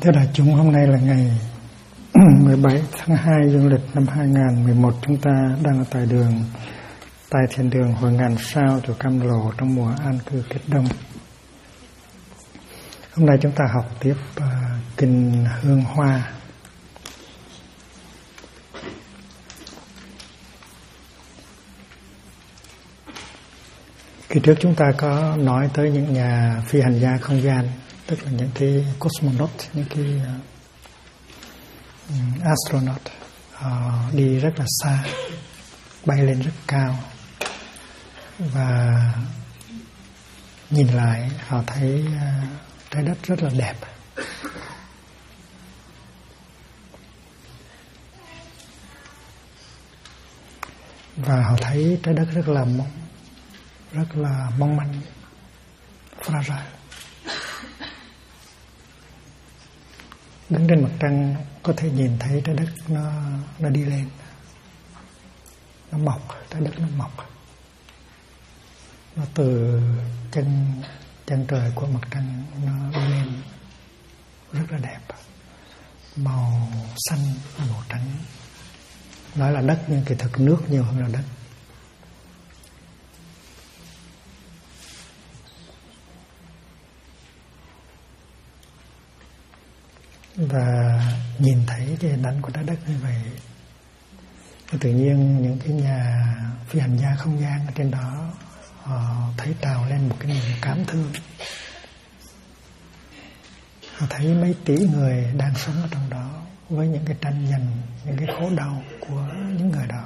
Thưa đại chúng, hôm nay là ngày 17 tháng 2 dương lịch năm 2011. Chúng ta đang ở tại thiền đường Hội Ngàn Sao, chùa Cam Lộ trong mùa an cư kết đông. Hôm nay chúng ta học tiếp kinh Hương Hoa. Khi trước chúng ta có nói tới những nhà phi hành gia không gian, tức là những cái cosmonaut, những cái astronaut, đi rất là xa, bay lên rất cao, và nhìn lại họ thấy trái đất rất là đẹp. Và họ thấy trái đất rất là mong manh, fragile. Đứng trên mặt trăng có thể nhìn thấy trái đất nó đi lên, nó mọc, trái đất nó mọc, nó từ chân trời của mặt trăng nó đi lên rất là đẹp, màu xanh, màu trắng. Nói là đất nhưng kỳ thực nước nhiều hơn là đất. Và nhìn thấy cái hình ảnh của trái đất như vậy, thì tự nhiên những cái nhà phi hành gia không gian ở trên đó họ thấy trào lên một cái niềm cảm thương. Họ thấy mấy tỷ người đang sống ở trong đó với những cái tranh giành, những cái khổ đau của những người đó.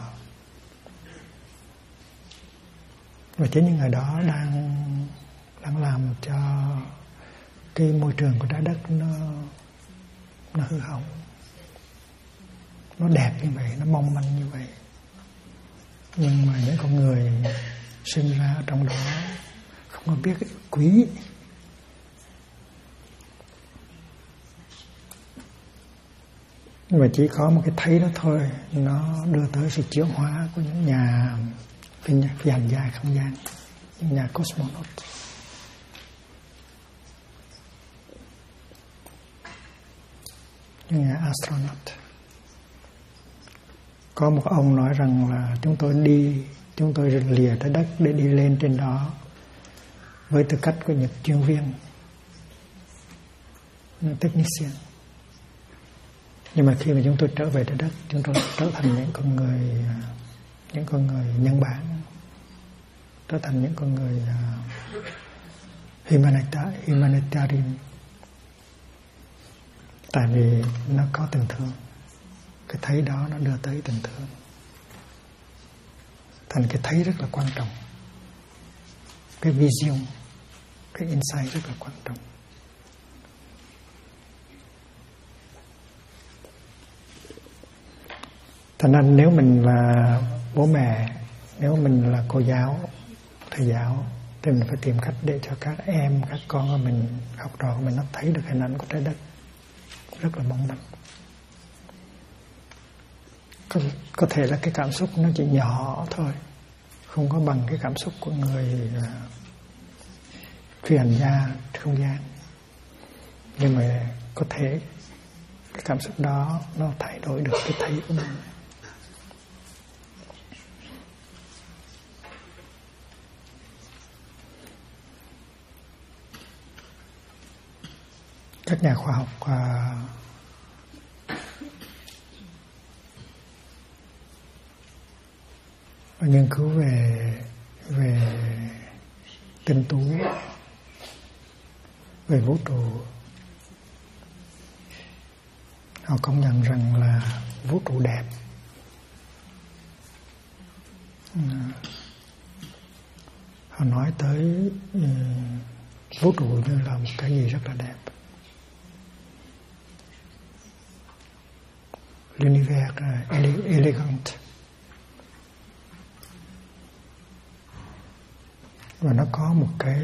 Và chính những người đó đang làm cho cái môi trường của trái đất nó hư hỏng, nó đẹp như vậy, nó mong manh như vậy. Nhưng mà những con người sinh ra ở trong đó không có biết quý. Nhưng mà chỉ có một cái thấy đó thôi, nó đưa tới sự chuyển hóa của những nhà phi hành gia không gian, những nhà cosmonaut. Những nhà astronaut. Có một ông nói rằng là chúng tôi lìa trái đất để đi lên trên đó với tư cách của những chuyên viên, những technician. Nhưng mà khi mà chúng tôi trở về trái đất, chúng tôi trở thành những con người nhân bản, trở thành những con người humanitarian. Tại vì nó có tình thương. Cái thấy đó nó đưa tới tình thương. Thành cái thấy rất là quan trọng. Cái vision, cái insight rất là quan trọng. Thành ra nếu mình là bố mẹ, nếu mình là cô giáo, thầy giáo, thì mình phải tìm cách để cho các em, các con của mình, học trò của mình nó thấy được hình ảnh của trái đất rất là mong manh. Có thể là cái cảm xúc nó chỉ nhỏ thôi, không có bằng cái cảm xúc của người phi hành gia không gian. Nhưng mà có thể cái cảm xúc đó nó thay đổi được cái thấy của mình. Các nhà khoa học nghiên cứu về tinh tú, về vũ trụ, họ công nhận rằng là vũ trụ đẹp. Họ nói tới vũ trụ như là một cái gì rất là đẹp. L'univers elegant. Và nó có một cái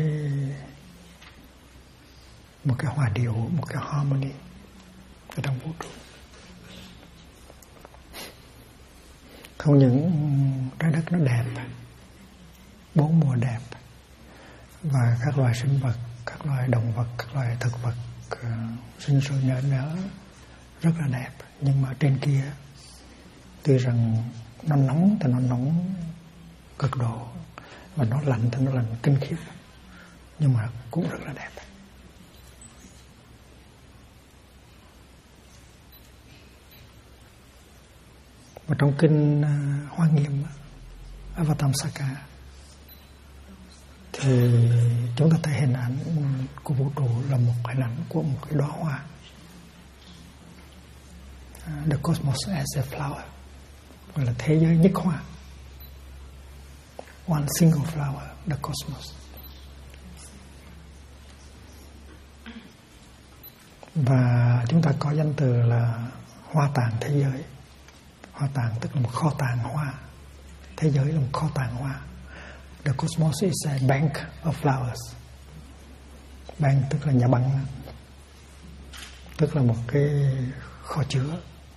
hòa điệu, một cái harmony ở trong vũ trụ. Không những trái đất nó đẹp, bốn mùa đẹp, và các loài sinh vật, các loài động vật, các loài thực vật, xinh xôi nở nở rất là đẹp, nhưng mà trên kia tuy rằng nó nóng thì nó nóng cực độ, và nó lạnh thì nó lạnh kinh khiếp, nhưng mà cũng rất là đẹp. Và trong kinh Hoa Nghiêm Avatamsaka thì chúng ta thấy hình ảnh của vũ trụ là một hình ảnh của một cái đóa hoa. The cosmos as a flower, gọi là thế giới nhất hoa. One single flower, the cosmos. Và chúng ta có danh từ là hoa tàng thế giới. Hoa tàng tức là một kho tàng hoa. Thế giới là một kho tàng hoa. The cosmos is a bank of flowers. Bank tức là nhà băng, tức là một cái kho chứa.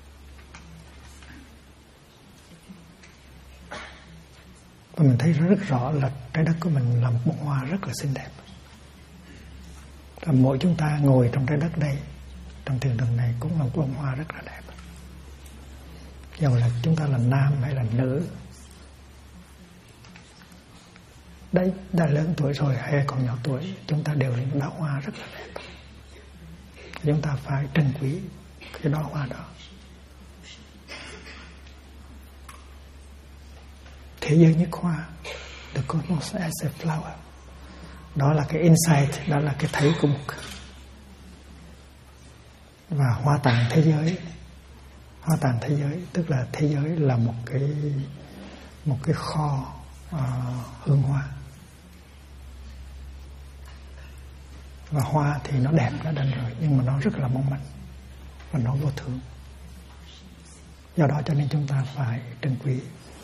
Và mình thấy rất rõ là trái đất của mình là một bông hoa rất là xinh đẹp. Và mỗi chúng ta ngồi trong trái đất đây, trong thiền đường này cũng là một bông hoa rất là đẹp. Dầu là chúng ta là nam hay là nữ, đấy đã lớn tuổi rồi hay còn nhỏ tuổi, chúng ta đều là những đóa hoa rất là đẹp. Chúng ta phải trân quý cái đóa hoa đó. Thế giới nhất hoa, the cosmos as a flower. Đó là cái insight, đó là cái thấy của một. Và hoa tàng thế giới, hoa tàng thế giới tức là thế giới là một cái kho hương hoa. Và hoa thì nó đẹp, nó đành rồi, nhưng mà nó rất là mong manh và nó vô thường. Do đó cho nên chúng ta phải trân quý.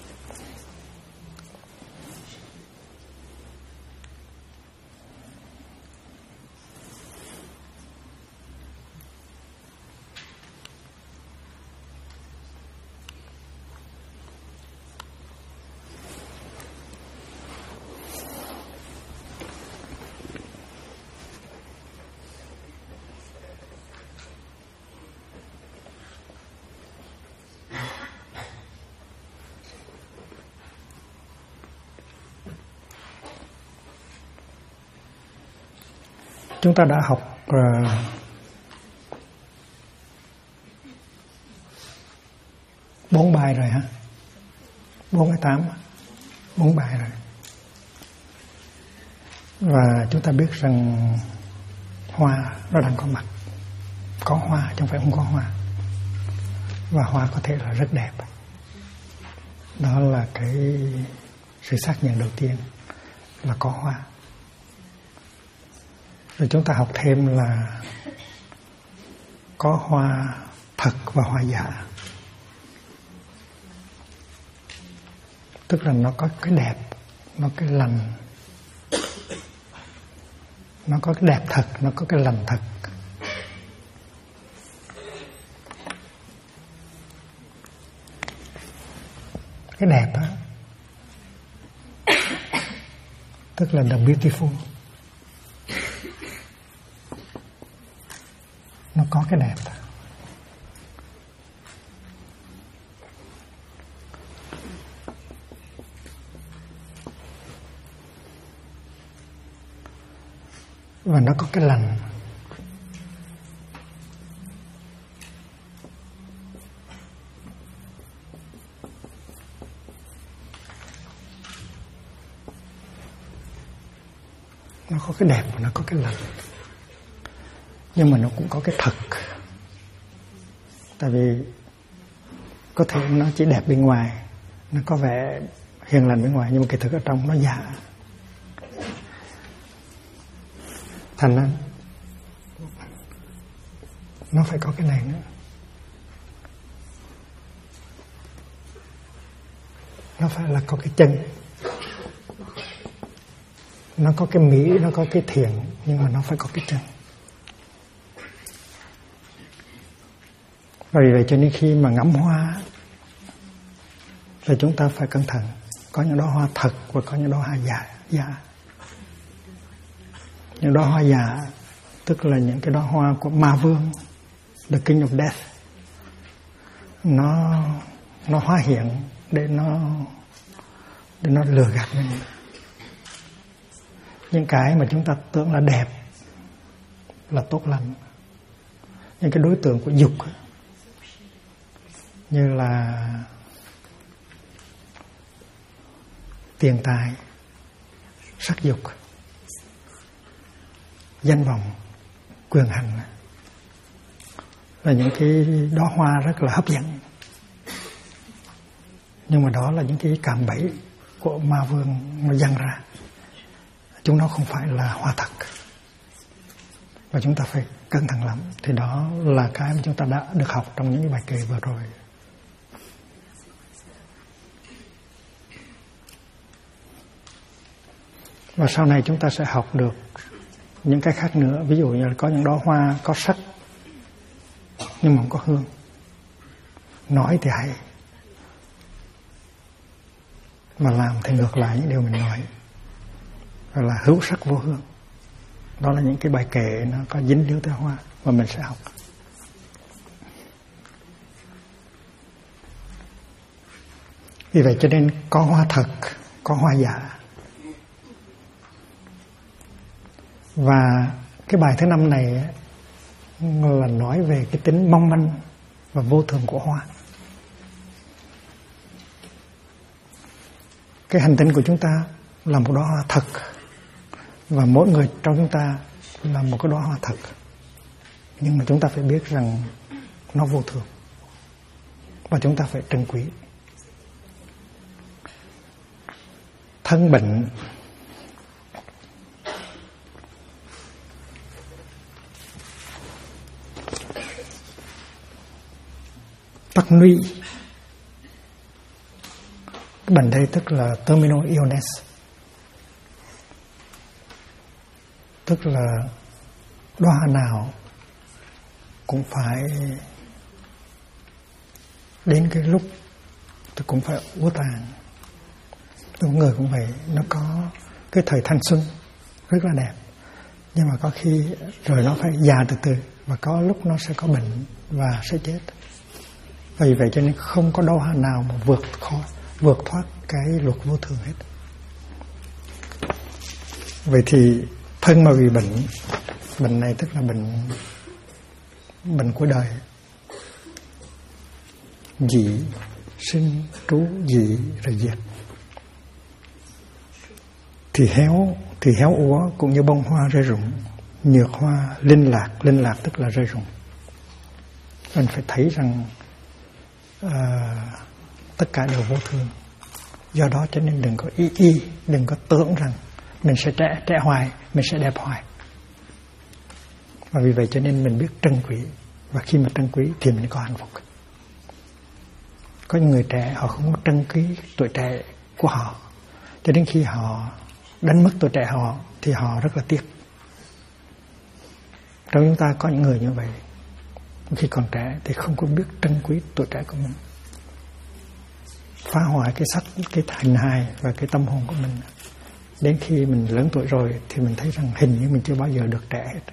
Chúng ta đã học 4 bài rồi ha, 48, 4 bài rồi. Và chúng ta biết rằng hoa nó đang có mặt, có hoa chứ không phải không có hoa. Và hoa có thể là rất đẹp. Đó là cái sự xác nhận đầu tiên là có hoa. Rồi chúng ta học thêm là có hoa thật và hoa giả. Tức là nó có cái đẹp, nó cái lành, nó có cái đẹp thật, nó có cái lành thật. Cái đẹp á, tức là the beautiful. Nó có cái đẹp. Và nó có cái lành. Nó có cái đẹp và nó có cái lành. Nhưng mà nó cũng có cái thật. Tại vì có thể nó chỉ đẹp bên ngoài, nó có vẻ hiền lành bên ngoài, nhưng mà cái thực ở trong nó giả. Thành ra nó phải có cái này nữa. Nó phải là có cái chân. Nó có cái mỹ, nó có cái thiện, nhưng mà nó phải có cái chân. Vì vậy cho nên khi mà ngắm hoa thì chúng ta phải cẩn thận. Có những đóa hoa thật và có những đóa hoa giả. Những đóa hoa giả tức là những cái đóa hoa của ma vương, the king of death. Nó hóa hiện để nó lừa gạt mình. Những cái mà chúng ta tưởng là đẹp, là tốt lành, những cái đối tượng của dục như là tiền tài, sắc dục, danh vọng, quyền hành là những cái đóa hoa rất là hấp dẫn. Nhưng mà đó là những cái cạm bẫy của ma vương mà dăng ra. Chúng nó không phải là hoa thật, và chúng ta phải cẩn thận lắm. Thì đó là cái mà chúng ta đã được học trong những cái bài kệ vừa rồi. Và sau này chúng ta sẽ học được những cái khác nữa. Ví dụ như là có những đóa hoa có sắc nhưng mà không có hương. Nói thì hay, mà làm thì ngược lại những điều mình nói, gọi là hữu sắc vô hương. Đó là những cái bài kệ nó có dính líu tới hoa mà mình sẽ học. Vì vậy cho nên có hoa thật, có hoa giả. Và cái bài thứ 5 này là nói về cái tính mong manh và vô thường của hoa. Cái hành tinh của chúng ta là một đóa hoa thật, và mỗi người trong chúng ta là một cái đóa hoa thật. Nhưng mà chúng ta phải biết rằng nó vô thường, và chúng ta phải trân quý. Thân bệnh, tắc nuy. Cái bệnh đây tức là terminal illness, tức là đóa hoa nào cũng phải đến cái lúc thì cũng phải úa tàn. Đúng, người cũng vậy, nó có cái thời thanh xuân rất là đẹp, nhưng mà có khi rồi nó phải già từ từ, và có lúc nó sẽ có bệnh và sẽ chết. Vì vậy cho nên không có đóa hoa nào mà vượt thoát cái luật vô thường hết. Vậy thì thân mà vì bệnh này tức là bệnh của đời. Dị, sinh, trú, dị rồi diệt. Thì héo úa cũng như bông hoa rơi rụng, nhược hoa linh lạc tức là rơi rụng. Mình phải thấy rằng tất cả đều vô thường. Do đó cho nên đừng có đừng có tưởng rằng mình sẽ trẻ hoài, mình sẽ đẹp hoài. Và vì vậy cho nên mình biết trân quý, và khi mà trân quý thì mình có hạnh phúc. Có những người trẻ họ không có trân quý tuổi trẻ của họ, cho đến khi họ đánh mất tuổi trẻ họ thì họ rất là tiếc. Trong chúng ta có những người như vậy, khi còn trẻ thì không có biết trân quý tuổi trẻ của mình, phá hoại cái hình hài và cái tâm hồn của mình. Đến khi mình lớn tuổi rồi thì mình thấy rằng hình như mình chưa bao giờ được trẻ hết.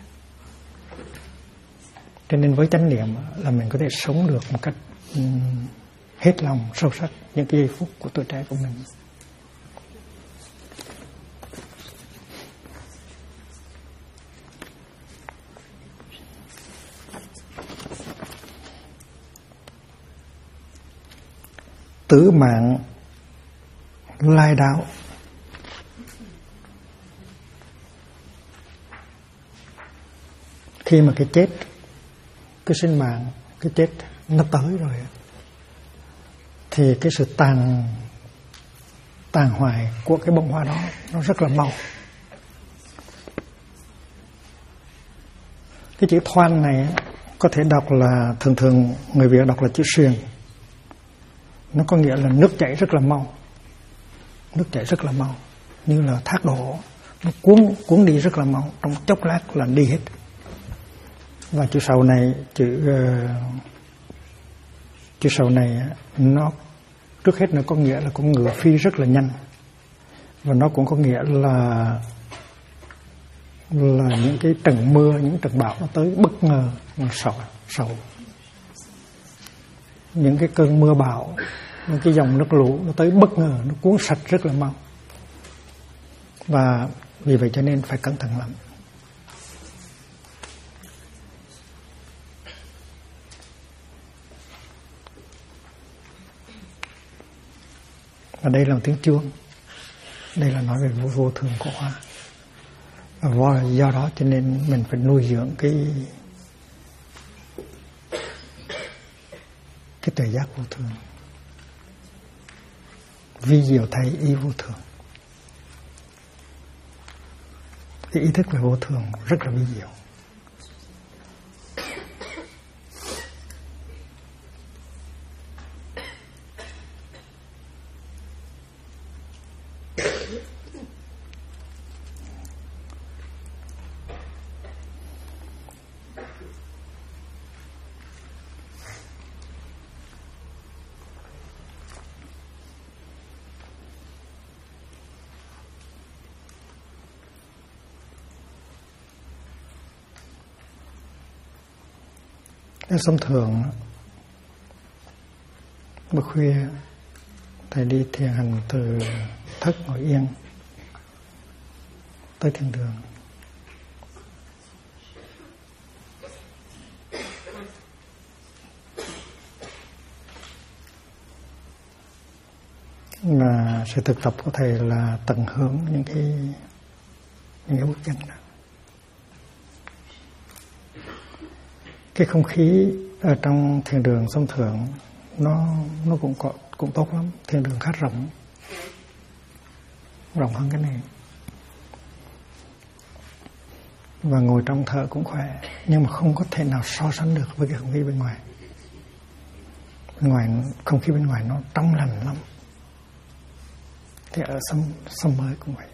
Cho nên với chánh niệm là mình có thể sống được một cách hết lòng sâu sắc những cái giây phút của tuổi trẻ của mình. Tử mạng lai đạo. Khi mà cái chết, cái sinh mạng, cái chết nó tới rồi, thì cái sự tàn hoại của cái bông hoa đó nó rất là mau. Cái chữ thoan này có thể đọc là, thường người Việt đọc là chữ xuyên. Nó có nghĩa là nước chảy rất là mau. Nước chảy rất là mau, như là thác đổ, nó cuốn đi rất là mau, trong chốc lát là đi hết. Và chữ sau này, chữ sau này nó trước hết nó có nghĩa là con ngựa phi rất là nhanh, và nó cũng có nghĩa là là những cái trận mưa, những trận bão nó tới bất ngờ, nó sầu. Những cái cơn mưa bão, những cái dòng nước lũ nó tới bất ngờ, nó cuốn sạch rất là mau. Và vì vậy cho nên phải cẩn thận lắm. Và đây là tiếng chuông. Đây là nói về vô thường của hoa. Và do đó cho nên mình phải nuôi dưỡng cái tuệ giác vô thường. Vi diệu thấy ý vô thường. Cái ý thức về vô thường rất là vi diệu. Thông thường bữa khuya thầy đi thiền hành từ Thất Ngồi Yên tới Thiên Đường. Và sự thực tập của thầy là tận hưởng những cái bước chân đó. Cái không khí ở trong thiền đường sông Thượng nó cũng tốt lắm. Thiền đường khá rộng hơn cái này, và ngồi trong thở cũng khỏe, nhưng mà không có thể nào so sánh được với cái không khí bên ngoài. Không khí bên ngoài nó trong lành lắm. Thì ở sông Mới cũng vậy.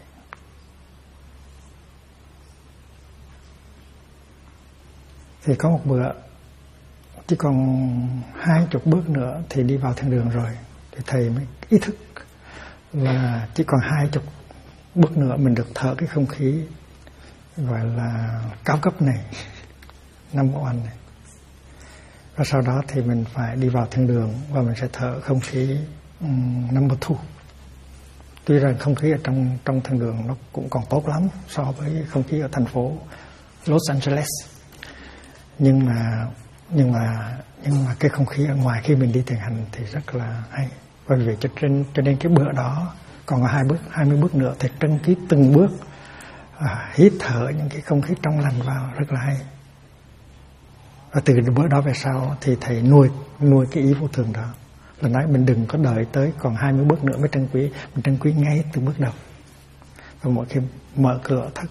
Thì có một bữa chỉ còn 20 bước nữa thì đi vào thiên đường rồi. Thì thầy mới ý thức là chỉ còn 20 bước nữa mình được thở cái không khí gọi là cao cấp này, number one này. Và sau đó thì mình phải đi vào thiên đường và mình sẽ thở không khí number two. Tuy rằng không khí ở trong thiên đường nó cũng còn tốt lắm so với không khí ở thành phố Los Angeles. Nhưng mà cái không khí ở ngoài khi mình đi thiền hành thì rất là hay. Bởi vì cho nên cái bữa đó còn có 20 bước nữa thì trân quý từng bước, hít thở những cái không khí trong lành vào rất là hay. Và từ bữa đó về sau thì thầy nuôi cái ý vô thường đó, là nói mình đừng có đợi tới còn 20 bước nữa mới trân quý, mình trân quý ngay từ bước đầu. Và mỗi khi mở cửa Thất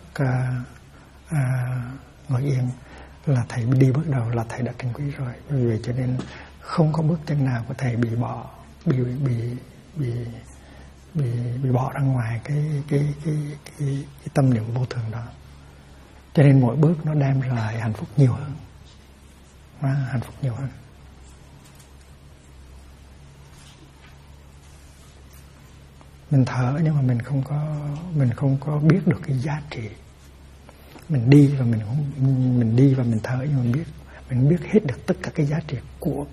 Ngồi Yên là thầy đi bước đầu là thầy đã trân quý rồi. Vì vậy cho nên không có bước chân nào của thầy bị bỏ ra ngoài cái tâm niệm vô thường đó. Cho nên mỗi bước nó đem lại hạnh phúc nhiều hơn. Hạnh phúc nhiều hơn. Mình thở nhưng mà mình không có biết được cái giá trị. Mình đi và mình thở nhưng mà mình biết hết được tất cả cái giá trị của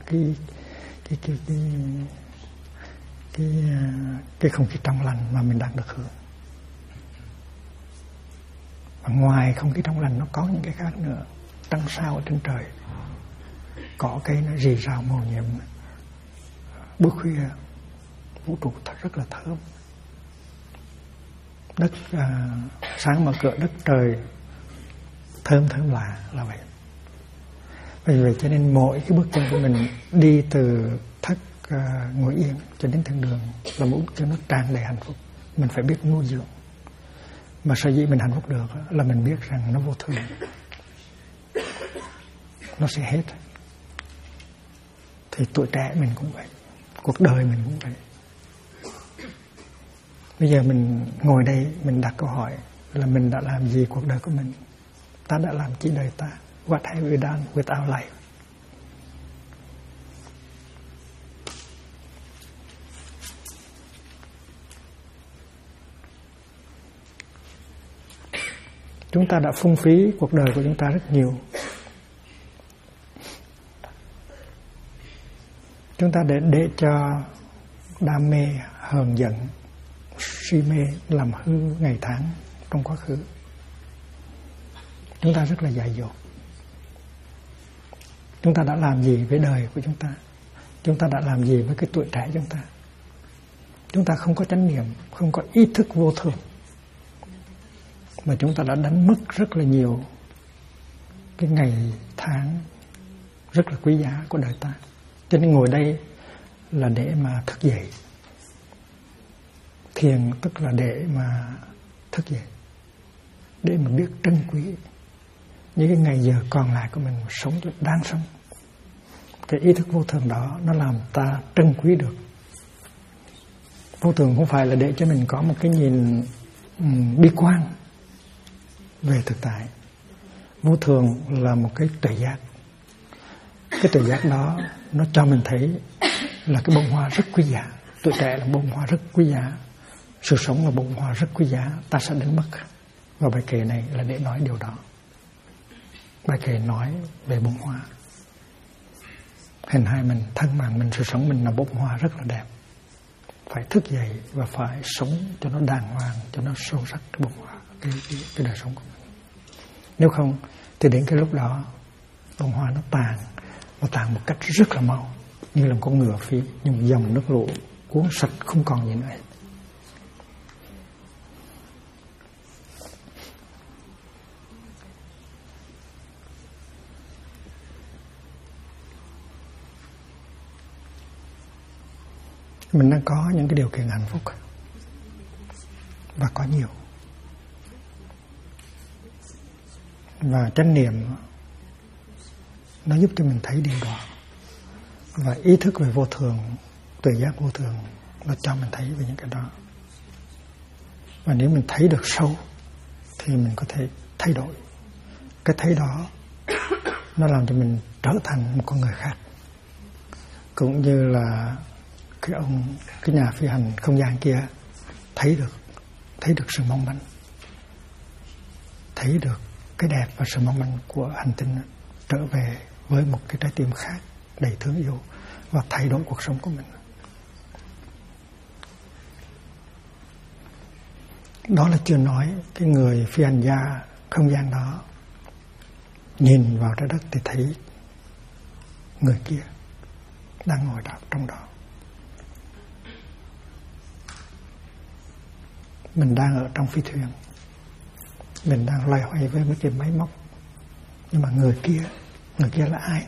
cái không khí trong lành mà mình đang được hưởng. Và ngoài không khí trong lành nó có những cái khác nữa. Trăng sao ở trên trời, cỏ cây nó rì rào màu nhiệm. Buổi khuya vũ trụ rất là thơm. Đất sáng mở cửa đất trời thơm là vậy. Vì vậy cho nên mỗi cái bước chân của mình đi từ Thất Ngồi Yên cho đến thiên đường là một bước chân nó tràn đầy hạnh phúc. Mình phải biết nuôi dưỡng. Mà sở dĩ mình hạnh phúc được là mình biết rằng nó vô thường, nó sẽ hết. Thì tuổi trẻ mình cũng vậy, cuộc đời mình cũng vậy. Bây giờ mình ngồi đây, mình đặt câu hỏi là mình đã làm gì cuộc đời của mình? Ta đã làm chi đời ta? What have we done with our life? Chúng ta đã phung phí cuộc đời của chúng ta rất nhiều. Chúng ta để cho đam mê, hờn giận, si mê làm hư ngày tháng trong quá khứ. Chúng ta rất là dại dột. Chúng ta đã làm gì với đời của chúng ta? Chúng ta đã làm gì với cái tuổi trẻ chúng ta? Chúng ta không có chánh niệm, không có ý thức vô thường, mà chúng ta đã đánh mất rất là nhiều cái ngày tháng rất là quý giá của đời ta. Cho nên ngồi đây là để mà thức dậy. Thiền tức là để mà thức dậy, để mà biết trân quý những cái ngày giờ còn lại của mình, sống cho đáng sống. Cái ý thức vô thường đó nó làm ta trân quý được. Vô thường không phải là để cho mình có một cái nhìn bi quan về thực tại. Vô thường là một cái tuệ giác. Cái tuệ giác đó nó cho mình thấy là cái bông hoa rất quý giá. Tuổi trẻ là bông hoa rất quý giá. Sự sống là bông hoa rất quý giá. Ta sẽ đánh mất. Và bài kệ này là để nói điều đó. Bài kệ nói về bông hoa. Hình hài mình, thân mạng mình, sự sống mình là bông hoa rất là đẹp. Phải thức dậy và phải sống cho nó đàng hoàng, cho nó sâu sắc cái bông hoa, cái đời sống của mình. Nếu không thì đến cái lúc đó bông hoa nó tàn, và tàn một cách rất là mau, như là một con ngựa phi, như một dòng nước lũ cuốn sạch không còn gì nữa. Mình đang có những cái điều kiện hạnh phúc, và có nhiều. Và chánh niệm nó giúp cho mình thấy điều đó. Và ý thức về vô thường, tuệ giác vô thường, nó cho mình thấy về những cái đó. Và nếu mình thấy được sâu thì mình có thể thay đổi. Cái thấy đó nó làm cho mình trở thành một con người khác. Cũng như là cái nhà phi hành không gian kia thấy được sự mong manh, thấy được cái đẹp và sự mong manh của hành tinh, trở về với một cái trái tim khác đầy thương yêu và thay đổi cuộc sống của mình. Đó là chưa nói cái người phi hành gia không gian đó nhìn vào trái đất thì thấy người kia đang ngồi đó trong đó. Mình đang ở trong phi thuyền, mình đang loay hoay với mấy cái máy móc, nhưng mà người kia là ai?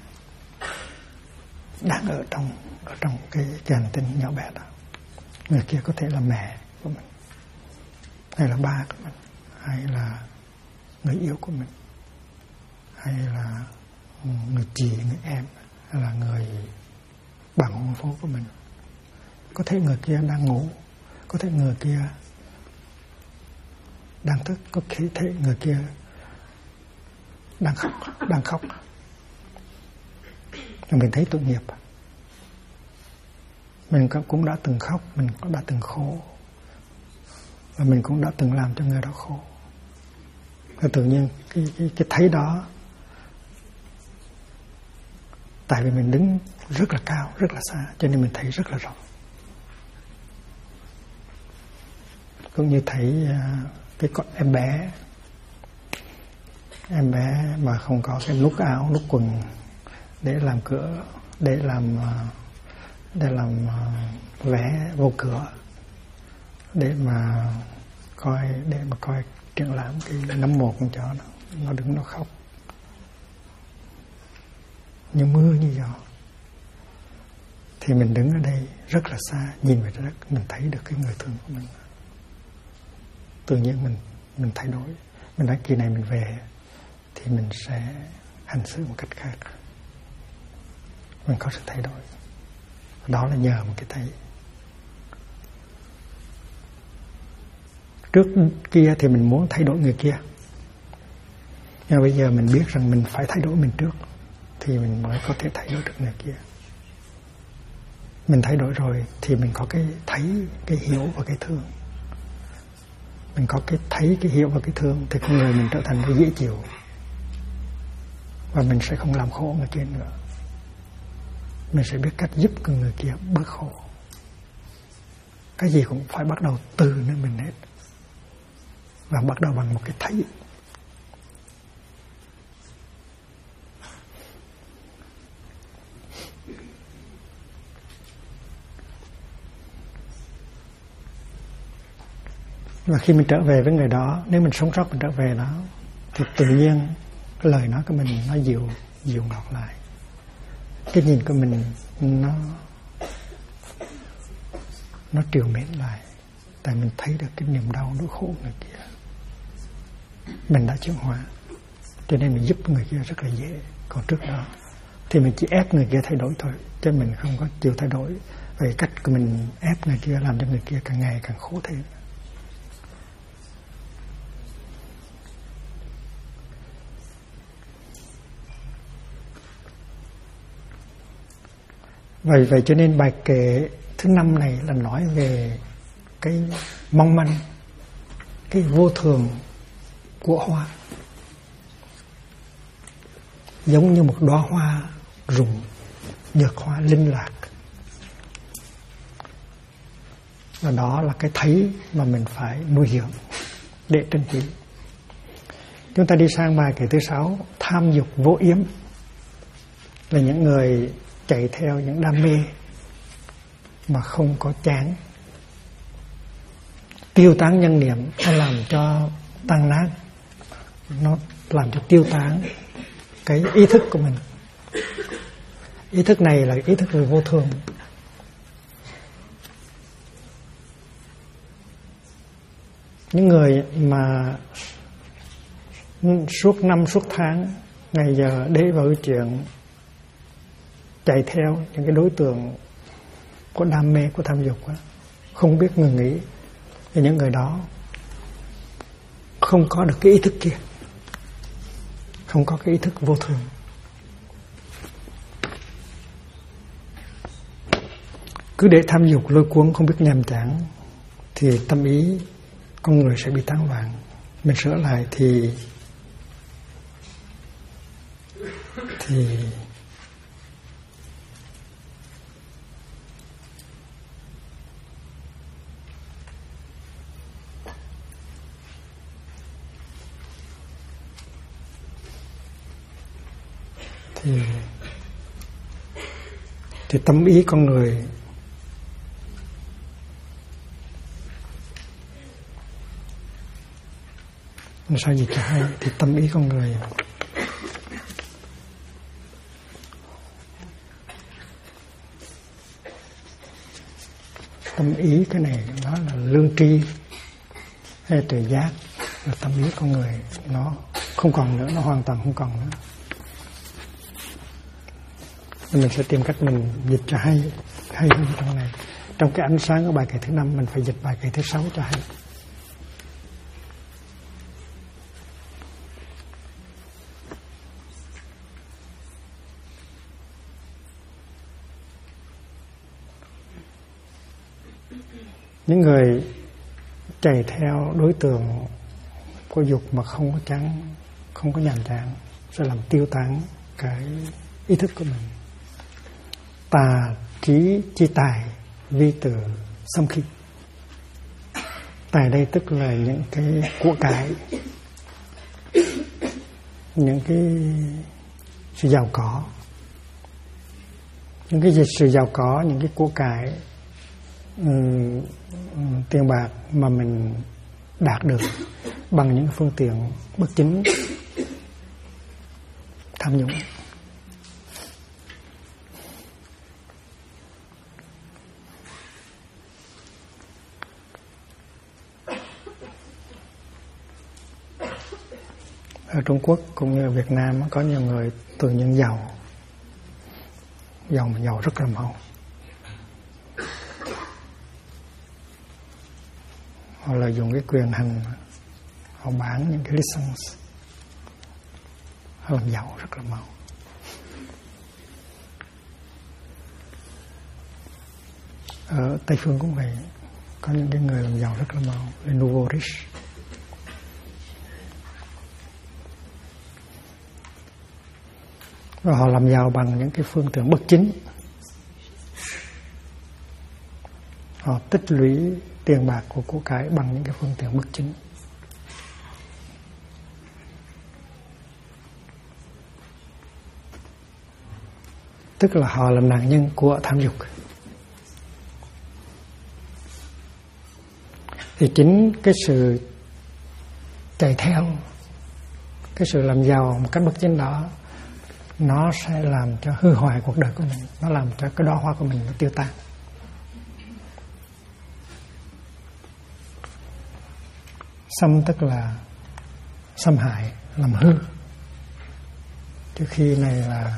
Đang ở trong cái hành tinh nhỏ bé đó. Người kia có thể là mẹ của mình, hay là ba của mình, hay là người yêu của mình, hay là người chị, người em, hay là người bạn hôn phố của mình. Có thể người kia đang ngủ, có thể người kia đang thức, có thể người kia đang khóc. Mình thấy tội nghiệp. Mình cũng đã từng khóc, mình cũng đã từng khổ, và mình cũng đã từng làm cho người đó khổ. Và tự nhiên cái thấy đó, tại vì mình đứng rất là cao, rất là xa, cho nên mình thấy rất là rõ. Cũng như thấy cái con em bé mà không có cái nút áo, nút quần để làm cửa, để làm vé vô cửa, để mà coi triển lãm cái nấm một con chó nó đứng nó khóc như mưa như gió. Thì mình đứng ở đây rất là xa, nhìn về trái đất, mình thấy được cái người thương của mình. Tự nhiên mình thay đổi. Mình nói kỳ này mình về thì mình sẽ hành xử một cách khác. Mình có sự thay đổi. Đó là nhờ một cái thấy. Trước kia thì mình muốn thay đổi người kia, nhưng mà bây giờ mình biết rằng mình phải thay đổi mình trước thì mình mới có thể thay đổi được người kia. Mình thay đổi rồi thì mình có cái thấy, cái hiểu và cái thương. mình có cái thấy, cái hiểu và cái thương, thì con người mình trở thành cái dễ chịu, và mình sẽ không làm khổ người kia nữa. Mình sẽ biết cách giúp con người kia bớt khổ. Cái gì cũng phải bắt đầu từ nơi mình hết, và bắt đầu bằng một cái thấy. Và khi mình trở về với người đó, nếu mình sống sót mình trở về đó, thì tự nhiên cái lời nói của mình nó dịu ngọt lại. Cái nhìn của mình nó trìu mến lại. Tại mình thấy được cái niềm đau nỗi khổ người kia, mình đã chuyển hóa, cho nên mình giúp người kia rất là dễ. Còn trước đó thì mình chỉ ép người kia thay đổi thôi, chứ mình không có chịu thay đổi. Vậy cách của mình ép người kia làm cho người kia càng ngày càng khổ thêm. Vậy cho nên bài kệ thứ 5 này là nói về cái mong manh, cái vô thường của hoa. Giống như một đóa hoa rụng, nhược hoa linh lạc. Và đó là cái thấy mà mình phải nuôi dưỡng để trân quý. Chúng ta đi sang bài kệ thứ 6, tham dục vô yếm. Là những người chạy theo những đam mê mà không có chán, tiêu tán nhân niệm, nó làm cho tan nát, nó làm cho tiêu tán cái ý thức của mình. Ý thức này là ý thức về vô thường. Những người mà suốt năm suốt tháng ngày giờ để vào cái chuyện chạy theo những cái đối tượng có đam mê, của tham dục đó, không biết ngừng nghỉ, thì những người đó không có được cái ý thức kia, không có cái ý thức vô thường. Cứ để tham dục lôi cuốn không biết nhàm chán, thì tâm ý con người sẽ bị tán loạn. Mình sửa lại thì tâm ý con người sao gì cho hay, thì tâm ý con người tâm ý, cái này nó là lương tri hay tuệ giác, là tâm ý con người nó không còn nữa, nó hoàn toàn không còn nữa. Mình sẽ tìm cách mình dịch cho hay hơn trong này. Trong cái ánh sáng của bài kệ thứ 5, mình phải dịch bài kệ thứ 6 cho hay. Những người chạy theo đối tượng của dục mà không có chán, không có nhàm chán, sẽ làm tiêu tán cái ý thức của mình. Tà trí chi tài vi từ xâm khi. Tài đây tức là những cái của cải, những cái sự giàu có, những cái sự giàu có, những cái của cải, tiền bạc mà mình đạt được bằng những phương tiện bất chính, tham nhũng. Ở Trung Quốc cũng như ở Việt Nam có nhiều người tự nhiên giàu mà giàu rất là mau. Họ lợi dụng cái quyền hành, họ bán những cái license, họ làm giàu rất là mau. Ở Tây Phương cũng vậy, có những cái người làm giàu rất là mau, les nouveaux riches. Và họ làm giàu bằng những cái phương tiện bất chính. Họ tích lũy tiền bạc của cải bằng những cái phương tiện bất chính. Tức là họ làm nạn nhân của tham dục. Thì chính cái sự chạy theo, cái sự làm giàu một cách bất chính đó, nó sẽ làm cho hư hoại cuộc đời của mình. Nó làm cho cái đóa hoa của mình nó tiêu tan. Xâm tức là xâm hại, làm hư. Chứ khi này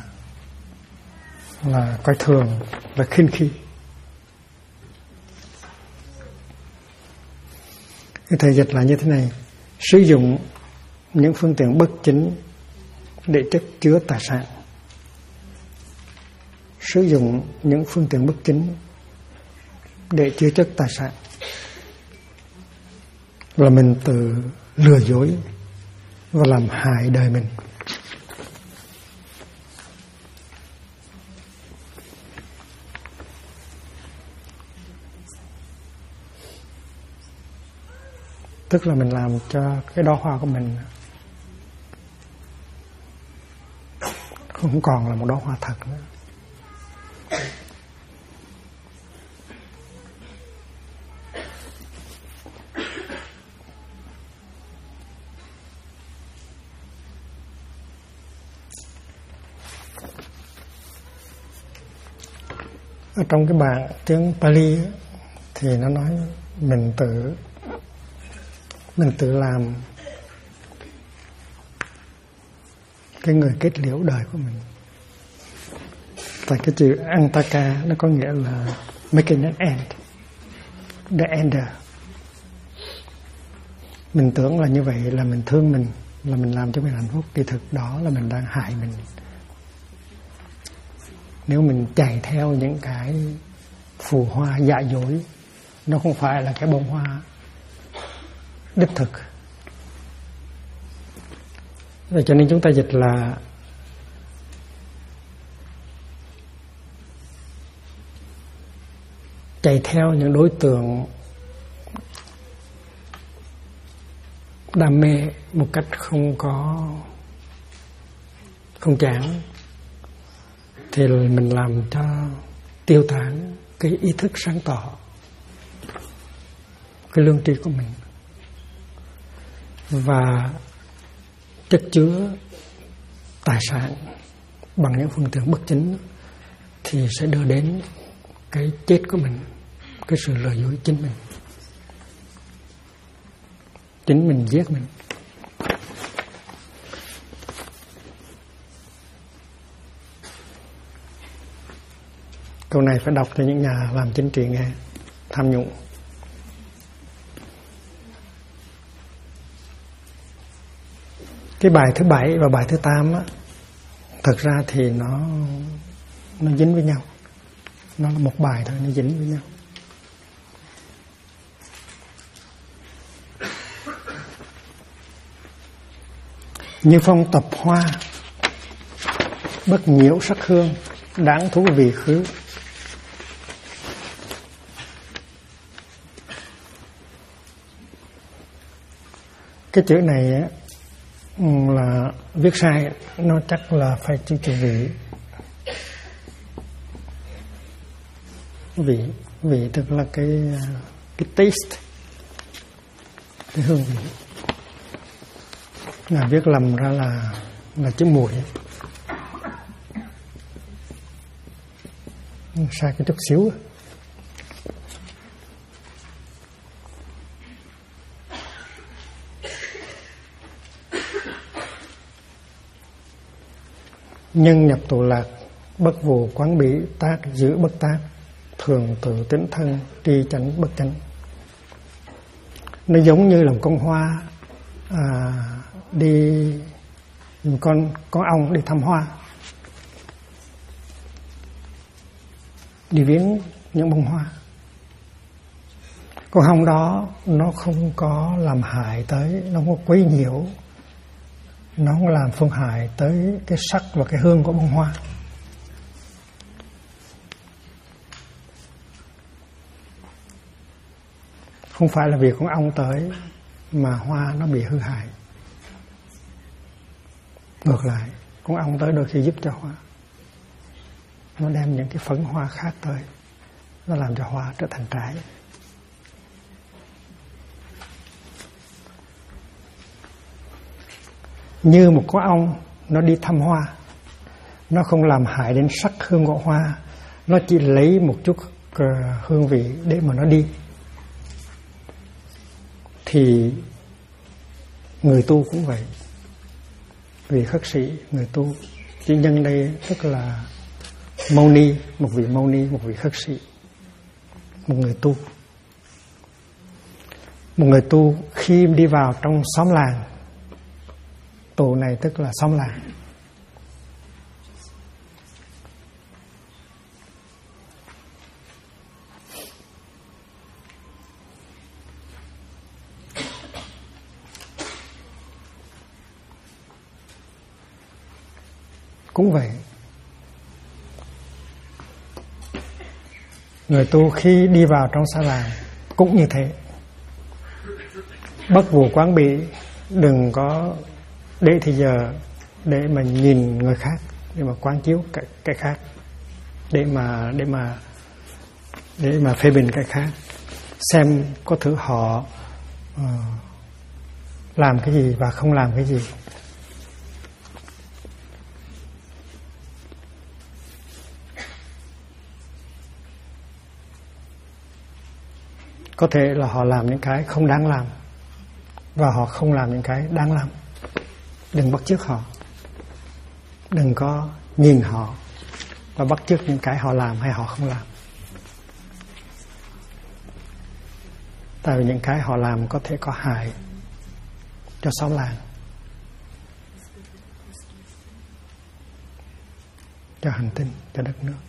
là coi thường, là khinh khi. Cái thời dịch là như thế này: sử dụng những phương tiện bất chính để chất chứa tài sản. Sử dụng những phương tiện bất chính để chứa chất tài sản là mình tự lừa dối và làm hại đời mình. Tức là mình làm cho cái đóa hoa của mình không còn là một đóa hoa thật nữa. Ở trong cái bản tiếng Pali thì nó nói mình tự làm cái người kết liễu đời của mình. Tại cái chữ Antaka nó có nghĩa là making an end, the ender. Mình tưởng là như vậy là mình thương mình, là mình làm cho mình hạnh phúc. Kỳ thực đó là mình đang hại mình. Nếu mình chạy theo những cái phù hoa giả dối, nó không phải là cái bông hoa đích thực. Vậy cho nên chúng ta dịch là chạy theo những đối tượng đam mê một cách không chán, thì mình làm cho tiêu tán cái ý thức sáng tỏ, cái lương tri của mình, và chất chứa tài sản bằng những phương tiện bất chính, thì sẽ đưa đến cái chết của mình, cái sự lừa dối chính mình giết mình. Câu này phải đọc cho những nhà làm chính trị nghe. Tham nhũng. Cái bài thứ 7 và bài thứ 8 á, thật ra thì nó dính với nhau. Nó là một bài thôi, nó dính với nhau. Như phong tập hoa, bất nhiễu sắc hương, đáng thú vị khứ. Cái chữ này á, là viết sai, nó chắc là phải chữ vị. Vị tức là cái taste, cái hương vị. Là viết lầm ra là chữ mùi. Sai cái chút xíu. Nhân nhập tụ lạc, bất vụ quán bỉ, tác giữ bất tác, thường tự tính thân, tri chánh bất chánh. Nó giống như là một con hoa đi, con ong đi thăm hoa, đi viếng những bông hoa. Con ong đó nó không có làm hại tới, nó không có quấy nhiễu nó không làm phương hại tới cái sắc và cái hương của bông hoa. Không phải là việc con ong tới mà hoa nó bị hư hại. Ngược lại, con ong tới đôi khi giúp cho hoa. Nó đem những cái phấn hoa khác tới, nó làm cho hoa trở thành trái. Như một con ong nó đi thăm hoa, nó không làm hại đến sắc hương của hoa, nó chỉ lấy một chút hương vị để mà nó đi. Thì người tu cũng vậy. Vị khất sĩ, người tu, chữ nhân đây tức là mâu ni, một vị mâu ni, một vị khất sĩ, một người tu. Một người tu khi đi vào trong xóm làng, tù này tức là xóm làng, cũng vậy. Người tu khi đi vào trong xã làng cũng như thế. Bất vụ quán bị, đừng có để thì giờ để mà nhìn người khác, để mà quán chiếu cái khác, để mà phê bình cái khác, xem có thử họ làm cái gì và không làm cái gì. Có thể là họ làm những cái không đáng làm và họ không làm những cái đáng làm. Đừng bắt chước họ, đừng có nhìn họ và bắt chước những cái họ làm hay họ không làm. Tại vì những cái họ làm có thể có hại cho xóm làng, cho hành tinh, cho đất nước.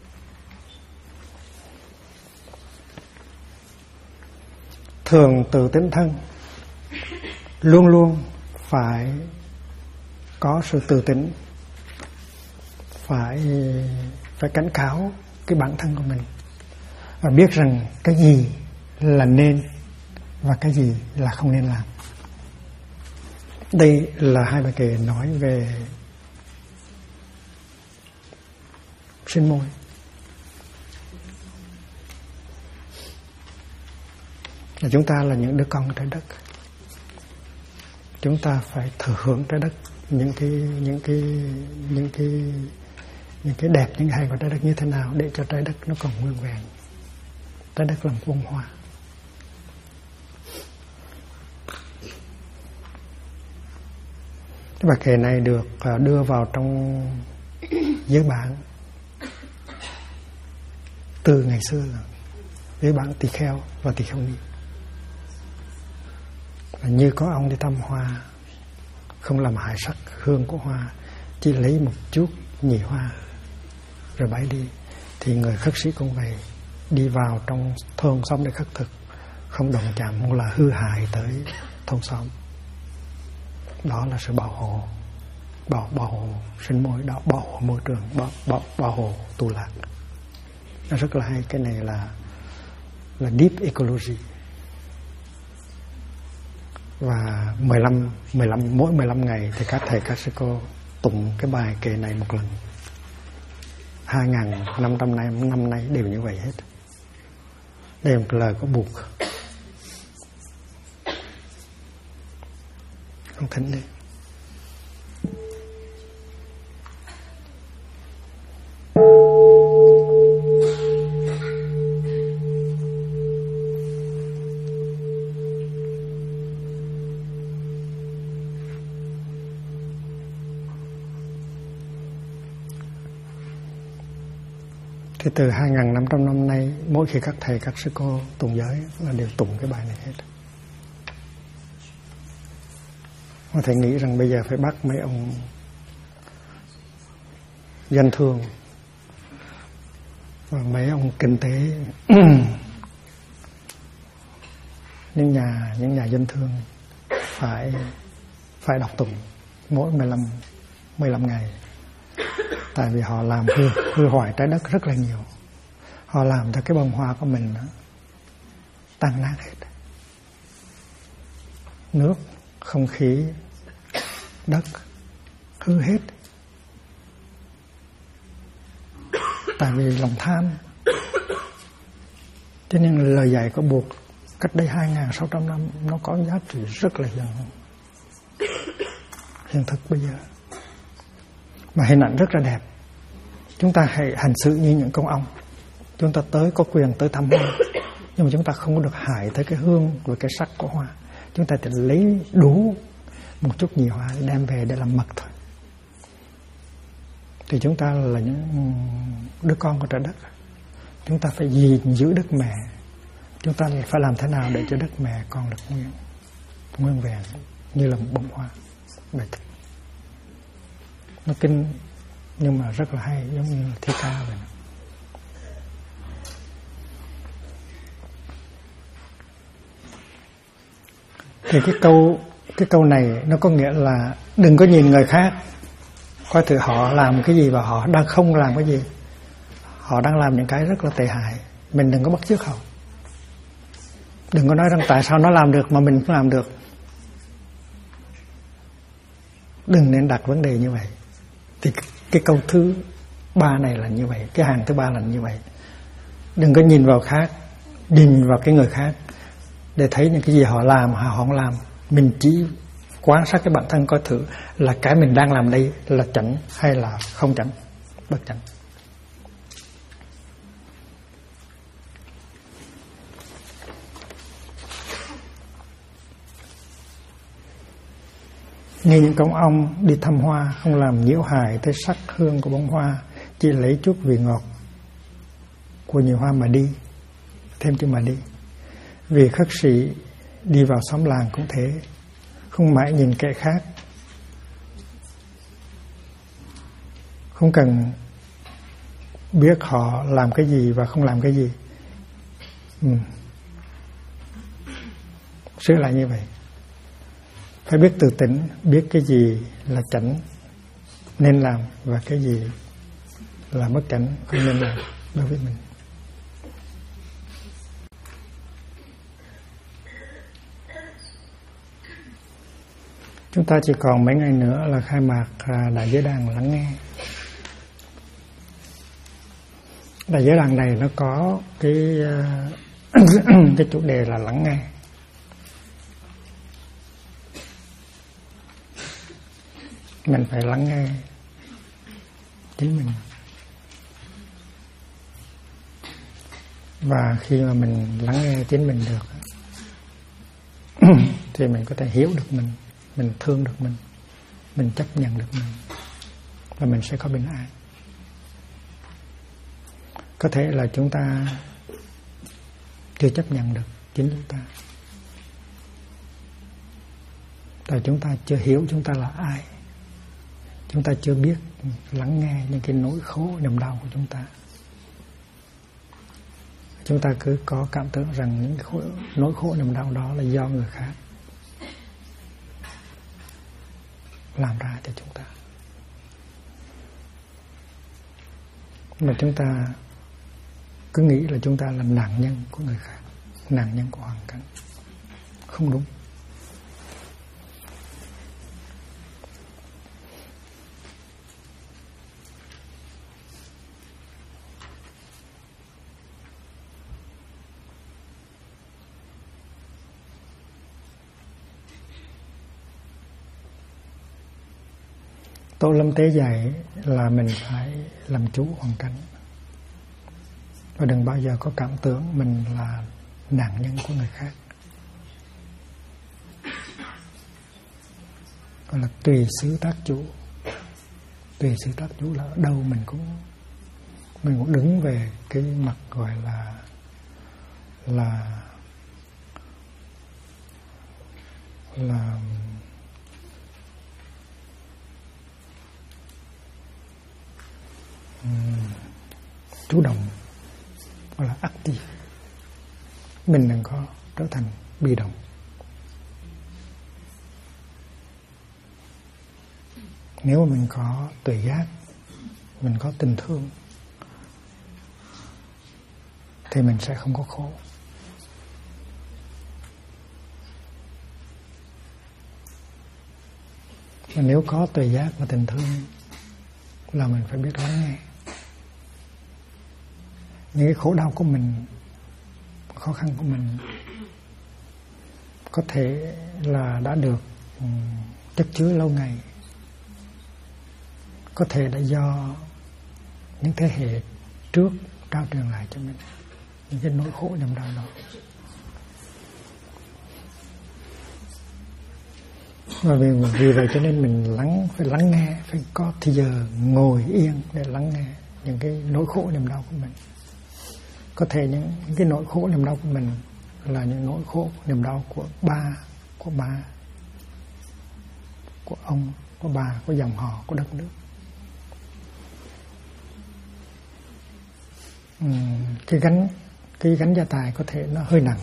Thường tự tính thân luôn luôn phải có sự tự tính, phải cảnh cáo cái bản thân của mình và biết rằng cái gì là nên và cái gì là không nên làm. Đây là hai bài kệ nói về sinh môi. Là chúng ta là những đứa con của trái đất. Chúng ta phải thừa hưởng trái đất, những cái đẹp, những cái hay của trái đất như thế nào để cho trái đất nó còn nguyên vẹn. Trái đất là một bông hoa. Cái bài kệ này được đưa vào trong giới bản từ ngày xưa, giới bản tỳ kheo và tỳ kheo ni. Như có ông đi thăm hoa, không làm hại sắc hương của hoa, chỉ lấy một chút nhị hoa rồi bãi đi. Thì người khất sĩ cũng vậy, đi vào trong thôn xóm để khất thực, không động chạm, không là hư hại tới thôn xóm. Đó là sự bảo hộ, bảo hộ sinh môi, đó bảo hộ môi trường, bảo hộ tu lạc. Nó rất là hay. Cái này là deep ecology. Và mỗi 15 ngày thì các thầy các sư cô tụng cái bài kệ này một lần. 2.500 năm nay đều như vậy hết. Đây là một lời của Bụt. Ông thỉnh đi. Thì từ 2.500 năm nay, mỗi khi các thầy, các sư cô tụng giới là đều tụng cái bài này hết. Mà thầy nghĩ rằng bây giờ phải bắt mấy ông doanh thương và mấy ông kinh tế, những nhà doanh thương phải đọc tụng mỗi 15 ngày. Tại vì họ làm hư hoại trái đất rất là nhiều. Họ làm cho cái bông hoa của mình nó tan nát hết. Nước, không khí, đất hư hết. Tại vì lòng tham. Cho nên lời dạy của Bụt cách đây 2.600 năm nó có giá trị rất là hiện thực bây giờ. Mà hình ảnh rất là đẹp. Chúng ta hãy hành xử như những con ong. Chúng ta có quyền tới thăm hoa, nhưng mà chúng ta không có được hại tới cái hương và cái sắc của hoa. Chúng ta chỉ lấy đủ một chút nhì hoa để đem về để làm mật thôi. Thì chúng ta là những đứa con của trái đất. Chúng ta phải gìn giữ đất mẹ. Chúng ta phải làm thế nào để cho đất mẹ còn được nguyên vẹn như là một bông hoa. Bài thích. Nó kinh nhưng mà rất là hay, giống như là thi ca vậy. Thì cái câu này nó có nghĩa là đừng có nhìn người khác, coi thử họ làm cái gì và họ đang không làm cái gì. Họ đang làm những cái rất là tệ hại. Mình đừng có bắt chước họ. Đừng có nói rằng tại sao nó làm được mà mình không làm được. Đừng nên đặt vấn đề như vậy. Thì cái câu thứ 3 này là như vậy. Cái hàng thứ 3 là như vậy. Đừng có nhìn vào khác, nhìn vào cái người khác để thấy những cái gì họ làm, họ không làm. Mình chỉ quan sát cái bản thân coi thử là cái mình đang làm đây là chánh hay là không chánh, bất chánh. Như những con ong đi thăm hoa, không làm nhiễu hại tới sắc hương của bông hoa, chỉ lấy chút vị ngọt của nhiều hoa mà đi, thêm chữ mà đi. Vì khất sĩ đi vào xóm làng cũng thế, không mãi nhìn kẻ khác, không cần biết họ làm cái gì và không làm cái gì. Sửa lại như vậy. Phải biết tự tỉnh, biết cái gì là chánh nên làm và cái gì là bất chánh không nên làm đối với mình. Chúng ta chỉ còn mấy ngày nữa là khai mạc Đại Giới Đàn Lắng Nghe. Đại Giới Đàn này nó có cái cái chủ đề là lắng nghe. Mình phải lắng nghe chính mình. Và khi mà mình lắng nghe chính mình được thì mình có thể hiểu được mình thương được mình chấp nhận được mình, và mình sẽ có bình an. Có thể là chúng ta chưa chấp nhận được chính chúng ta, tại chúng ta chưa hiểu chúng ta là ai. Chúng ta chưa biết lắng nghe những cái nỗi khổ niềm đau của chúng ta. Chúng ta cứ có cảm tưởng rằng những nỗi khổ niềm đau đó là do người khác làm ra cho chúng ta. Mà chúng ta cứ nghĩ là chúng ta là nạn nhân của người khác, nạn nhân của hoàn cảnh. Không đúng. Tổ Lâm Tế dạy là mình phải làm chủ hoàn cảnh, và đừng bao giờ có cảm tưởng mình là nạn nhân của người khác. Gọi là tùy xứ tác chủ. Tùy xứ tác chủ là ở đâu mình cũng đứng về cái mặt gọi là chủ động, gọi là active. Mình đừng có trở thành bị động. Nếu mà mình có tuệ giác, mình có tình thương, thì mình sẽ không có khổ. Mà nếu có tuệ giác và tình thương là mình phải biết lắng nghe. Những cái khổ đau của mình, khó khăn của mình có thể là đã được chất chứa lâu ngày, có thể là do những thế hệ trước trao truyền lại cho mình những cái nỗi khổ niềm đau đó. Và vì vậy cho nên mình phải lắng nghe, phải có thời giờ ngồi yên để lắng nghe những cái nỗi khổ niềm đau của mình. Có thể những cái nỗi khổ niềm đau của mình là những nỗi khổ niềm đau của ba, của ông, của bà, của dòng họ, của đất nước. Cái gánh gia tài có thể nó hơi nặng,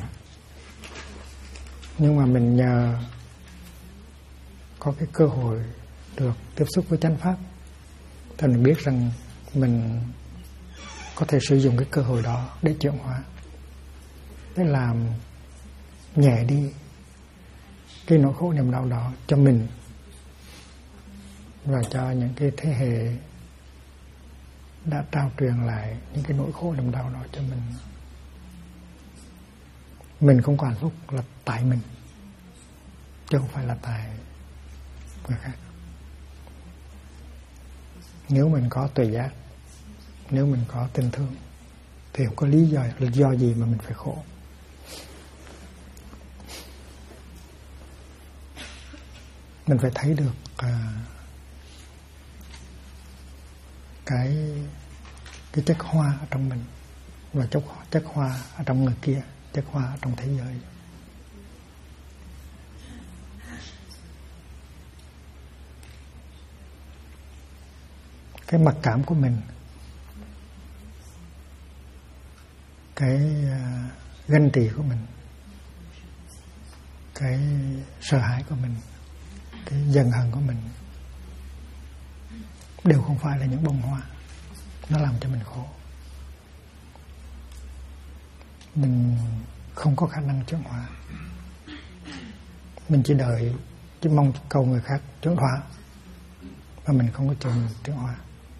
nhưng mà mình nhờ có cái cơ hội được tiếp xúc với chánh pháp thì mình biết rằng mình có thể sử dụng cái cơ hội đó để chuyển hóa, để làm nhẹ đi cái nỗi khổ niềm đau đó cho mình và cho những cái thế hệ đã trao truyền lại những cái nỗi khổ niềm đau đó cho mình. Mình không có hạnh phúc là tại mình, chứ không phải là tại người khác. Nếu mình có tuệ giác, nếu mình có tình thương thì không có lý do gì mà mình phải khổ. Mình phải thấy được cái chất hoa ở trong mình và chất hoa ở trong người kia, chất hoa ở trong thế giới. Cái mặc cảm của mình, cái ganh tị của mình, cái sợ hãi của mình, cái giận hờn của mình đều không phải là những bông hoa. Nó làm cho mình khổ. Mình không có khả năng chuyển hóa. Mình chỉ mong cầu người khác chuyển hóa, và mình không có chuyển hóa.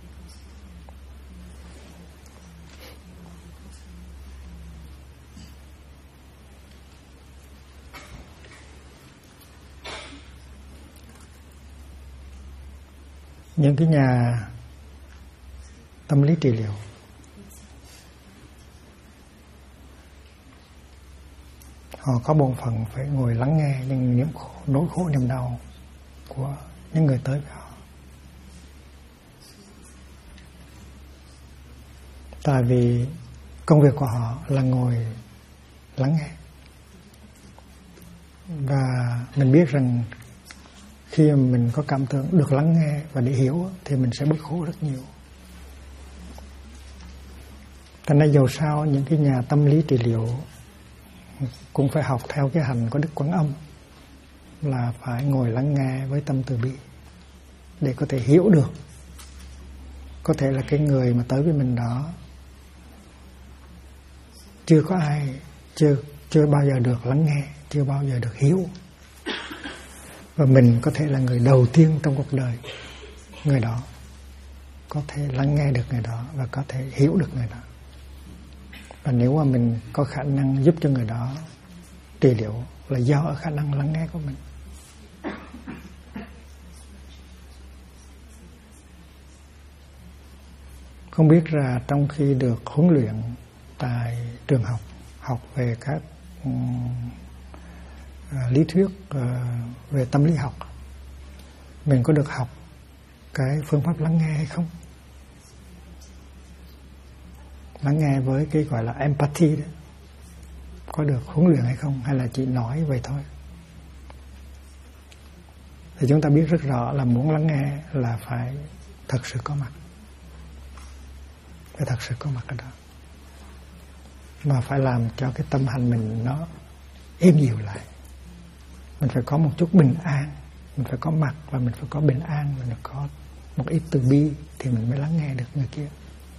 Những cái nhà tâm lý trị liệu họ có bổn phận phải ngồi lắng nghe những nỗi khổ niềm đau của những người tới với họ. Tại vì công việc của họ là ngồi lắng nghe. Và mình biết rằng khi mình có cảm tưởng được lắng nghe và để hiểu thì mình sẽ bớt khổ rất nhiều. Thành ra dầu sao những cái nhà tâm lý trị liệu cũng phải học theo cái hành của Đức Quán Âm, là phải ngồi lắng nghe với tâm từ bi để có thể hiểu được. Có thể là cái người mà tới với mình đó chưa có ai, chưa bao giờ được lắng nghe, chưa bao giờ được hiểu. Và mình có thể là người đầu tiên trong cuộc đời người đó có thể lắng nghe được người đó và có thể hiểu được người đó. Và nếu mà mình có khả năng giúp cho người đó trị liệu là do ở khả năng lắng nghe của mình. Không biết là trong khi được huấn luyện tại trường học về các lý thuyết về tâm lý học, mình có được học cái phương pháp lắng nghe hay không? Lắng nghe với cái gọi là empathy đó, có được huấn luyện hay không, hay là chỉ nói vậy thôi? Thì chúng ta biết rất rõ là muốn lắng nghe là phải thật sự có mặt, phải thật sự có mặt ở đó, mà phải làm cho cái tâm hành mình nó êm dịu lại. Mình phải có một chút bình an mình phải có mặt và mình phải có bình an, mình phải có một ít từ bi thì mình mới lắng nghe được người kia.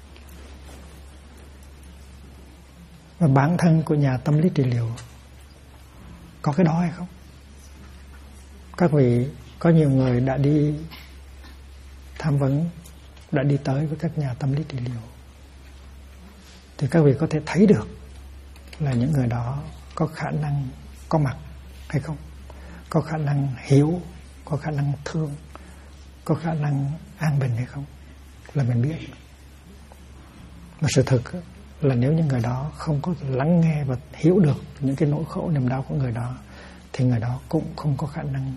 Và bản thân của nhà tâm lý trị liệu có cái đó hay không? Các vị, có nhiều người đã đi tham vấn, đã đi tới với các nhà tâm lý trị liệu, thì các vị có thể thấy được là những người đó có khả năng có mặt hay không, có khả năng hiểu, có khả năng thương, có khả năng an bình hay không, là mình biết. Mà sự thực là nếu những người đó không có lắng nghe và hiểu được những cái nỗi khổ niềm đau của người đó, thì người đó cũng không có khả năng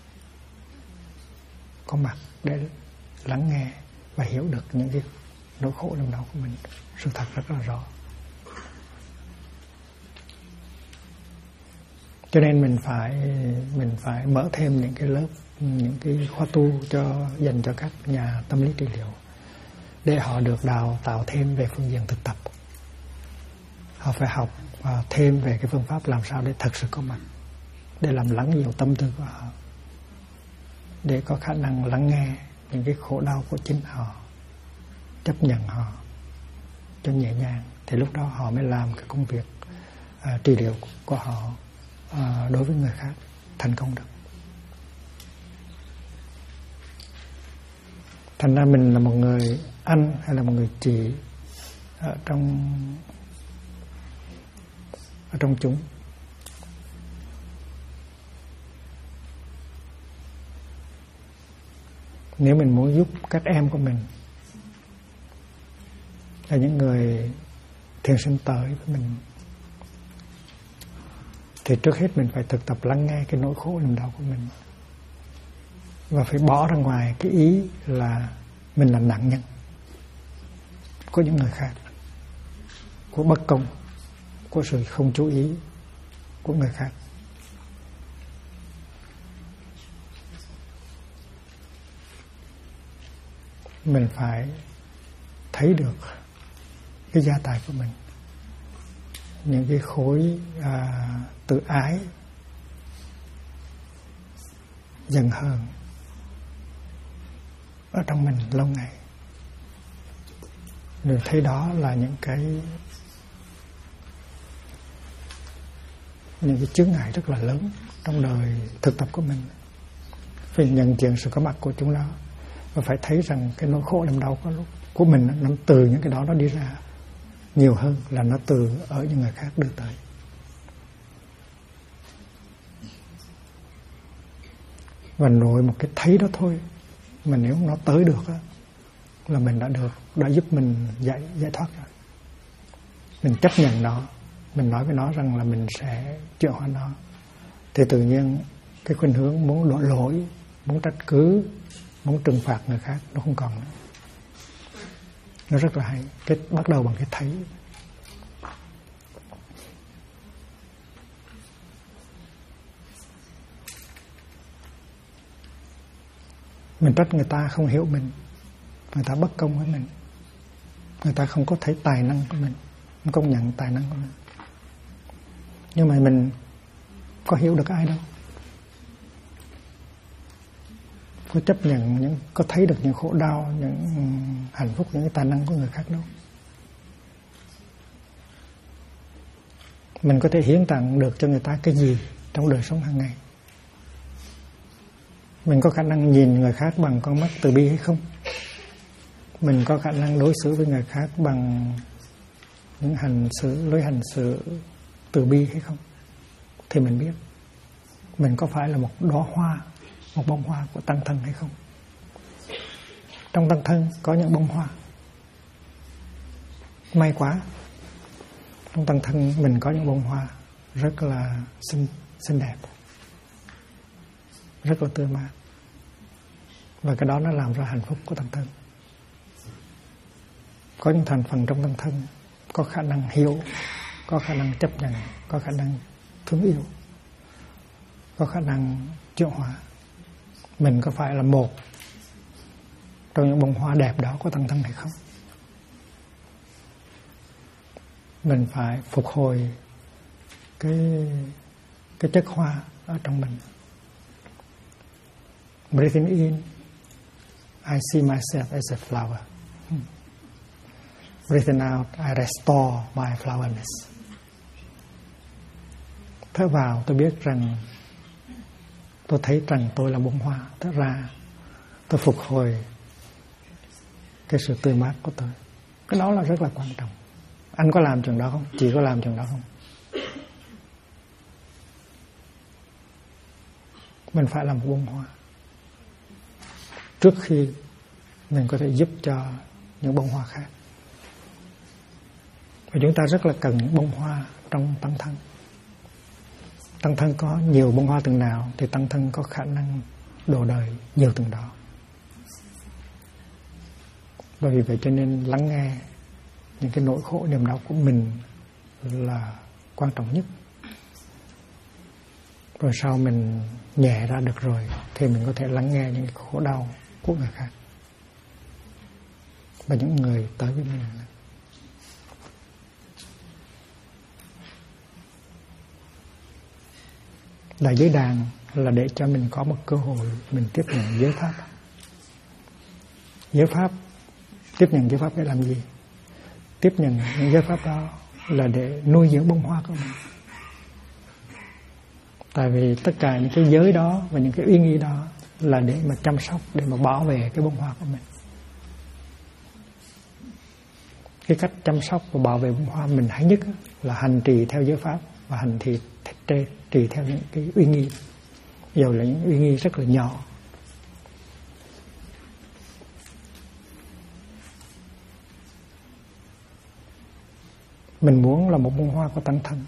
có mặt để lắng nghe và hiểu được những cái nỗi khổ niềm đau của mình. Sự thật rất là rõ. Cho nên mình phải mở thêm những cái lớp, những cái khóa tu dành cho các nhà tâm lý trị liệu, để họ được đào tạo thêm về phương diện thực tập. Họ phải học thêm về cái phương pháp làm sao để thật sự có mặt, để làm lắng dịu tâm tư của họ, để có khả năng lắng nghe những cái khổ đau của chính họ, chấp nhận họ cho nhẹ nhàng, thì lúc đó họ mới làm cái công việc trị liệu của họ đối với người khác thành công được. Thành ra mình là một người anh hay là một người chị ở trong chúng, nếu mình muốn giúp các em của mình, là những người thiền sinh tới với mình, thì trước hết mình phải thực tập lắng nghe cái nỗi khổ niềm đau của mình, và phải bỏ ra ngoài cái ý là mình là nạn nhân của những người khác, của bất công, của sự không chú ý của người khác. Mình phải thấy được cái gia tài của mình, những cái khối tự ái, giận hờn ở trong mình lâu ngày, rồi thấy đó là những cái chướng ngại rất là lớn trong đời thực tập của mình. Phải nhận diện sự có mặt của chúng đó, và phải thấy rằng cái nỗi khổ niềm đau của mình nó từ những cái đó nó đi ra nhiều hơn là nó từ ở những người khác đưa tới. Và nội một cái thấy đó thôi, mà nếu nó tới được á, là mình đã giúp mình giải thoát rồi. Mình chấp nhận nó, mình nói với nó rằng là mình sẽ chữa hóa nó, thì tự nhiên cái khuynh hướng muốn đổ lỗi, muốn trách cứ, muốn trừng phạt người khác nó không còn nữa. Nó rất là hay. Bắt đầu bằng cái thấy. Mình trách người ta không hiểu mình, người ta bất công với mình, người ta không có thấy tài năng của mình, không công nhận tài năng của mình. Nhưng mà mình có hiểu được ai đâu, có chấp nhận có thấy được những khổ đau, những hạnh phúc, những cái tài năng của người khác đâu. Mình có thể hiến tặng được cho người ta cái gì trong đời sống hàng ngày? Mình có khả năng nhìn người khác bằng con mắt từ bi hay không? Mình có khả năng đối xử với người khác bằng những lối hành xử từ bi hay không? Thì mình biết mình có phải là một đóa hoa, một bông hoa của tăng thân hay không? Trong tăng thân có những bông hoa, may quá, trong tăng thân mình có những bông hoa rất là xinh đẹp, rất là tươi mát, và cái đó nó làm ra hạnh phúc của tăng thân. Có những thành phần trong tăng thân có khả năng hiểu, có khả năng chấp nhận, có khả năng thương yêu, có khả năng chuyển hóa. Mình có phải là một trong những bông hoa đẹp đó của tăng thân hay không? Mình phải phục hồi cái chất hoa ở trong mình. Breathing in, I see myself as a flower. Breathing out, I restore my flowerness. Thở vào, tôi biết rằng, tôi thấy rằng tôi là bông hoa. Thở ra, tôi phục hồi cái sự tươi mát của tôi. Cái đó là rất là quan trọng. Anh có làm chuyện đó không? Chị có làm chuyện đó không? Mình phải làm một bông hoa trước khi mình có thể giúp cho những bông hoa khác. Và chúng ta rất là cần những bông hoa trong tăng thân. Tăng thân có nhiều bông hoa từng nào thì tăng thân có khả năng độ đời nhiều từng đó. Và vì vậy cho nên lắng nghe những cái nỗi khổ niềm đau của mình là quan trọng nhất. Rồi sau mình nhẹ ra được rồi thì mình có thể lắng nghe những cái khổ đau của người khác và những người tới với mình. Đại giới đàn là để cho mình có một cơ hội mình tiếp nhận giới pháp. Giới pháp, tiếp nhận giới pháp để làm gì? Tiếp nhận những giới pháp đó là để nuôi dưỡng bông hoa của mình. Tại vì tất cả những cái giới đó và những cái uy nghi đó là để mà chăm sóc, để mà bảo vệ cái bông hoa của mình. Cái cách chăm sóc và bảo vệ bông hoa mình hay nhất là hành trì theo giới pháp và hành trì theo những cái uy nghi, dù là những uy nghi rất là nhỏ. Mình muốn là một bông hoa của tăng thân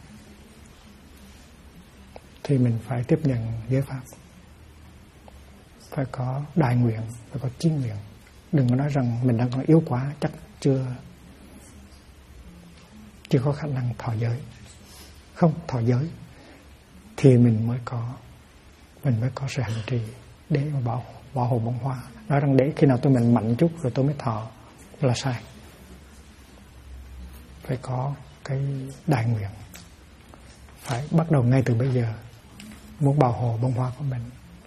thì mình phải tiếp nhận giới pháp, phải có đại nguyện, phải có chí nguyện. Đừng có nói rằng mình đang còn yếu quá, chắc chưa có khả năng thọ giới. Không, thọ giới thì mình mới có sự hành trì để mà bảo hộ bông hoa. Nói rằng để khi nào tôi mình mạnh chút rồi tôi mới thọ là sai. Phải có cái đại nguyện, phải bắt đầu ngay từ bây giờ muốn bảo hộ bông hoa của mình.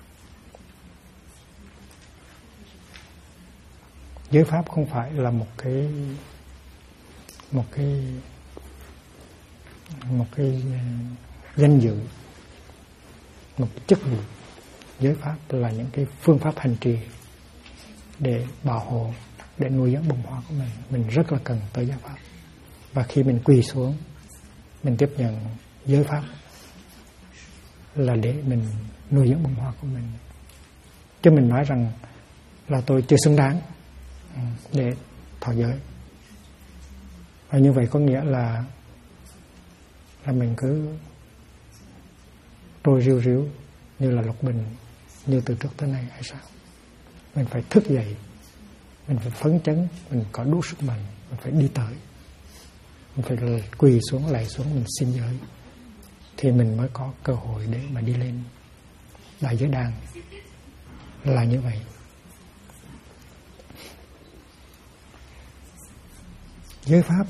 Giới pháp không phải là một cái danh dự, một cái chức vụ. Giới pháp là những cái phương pháp hành trì để bảo hộ, để nuôi dưỡng bông hoa của mình. Mình rất là cần tới giới pháp. Và khi mình quỳ xuống, mình tiếp nhận giới pháp là để mình nuôi dưỡng bông hoa của mình. Chứ mình nói rằng là tôi chưa xứng đáng để thọ giới. Và như vậy có nghĩa là mình cứ trôi riu riu như là lục bình, như từ trước tới nay hay sao? Mình phải thức dậy, mình phải phấn chấn, mình có đủ sức mạnh, mình phải đi tới, mình phải quỳ xuống, lạy xuống, mình xin giới, thì mình mới có cơ hội để mà đi lên đại giới đàn. Là như vậy. Giới pháp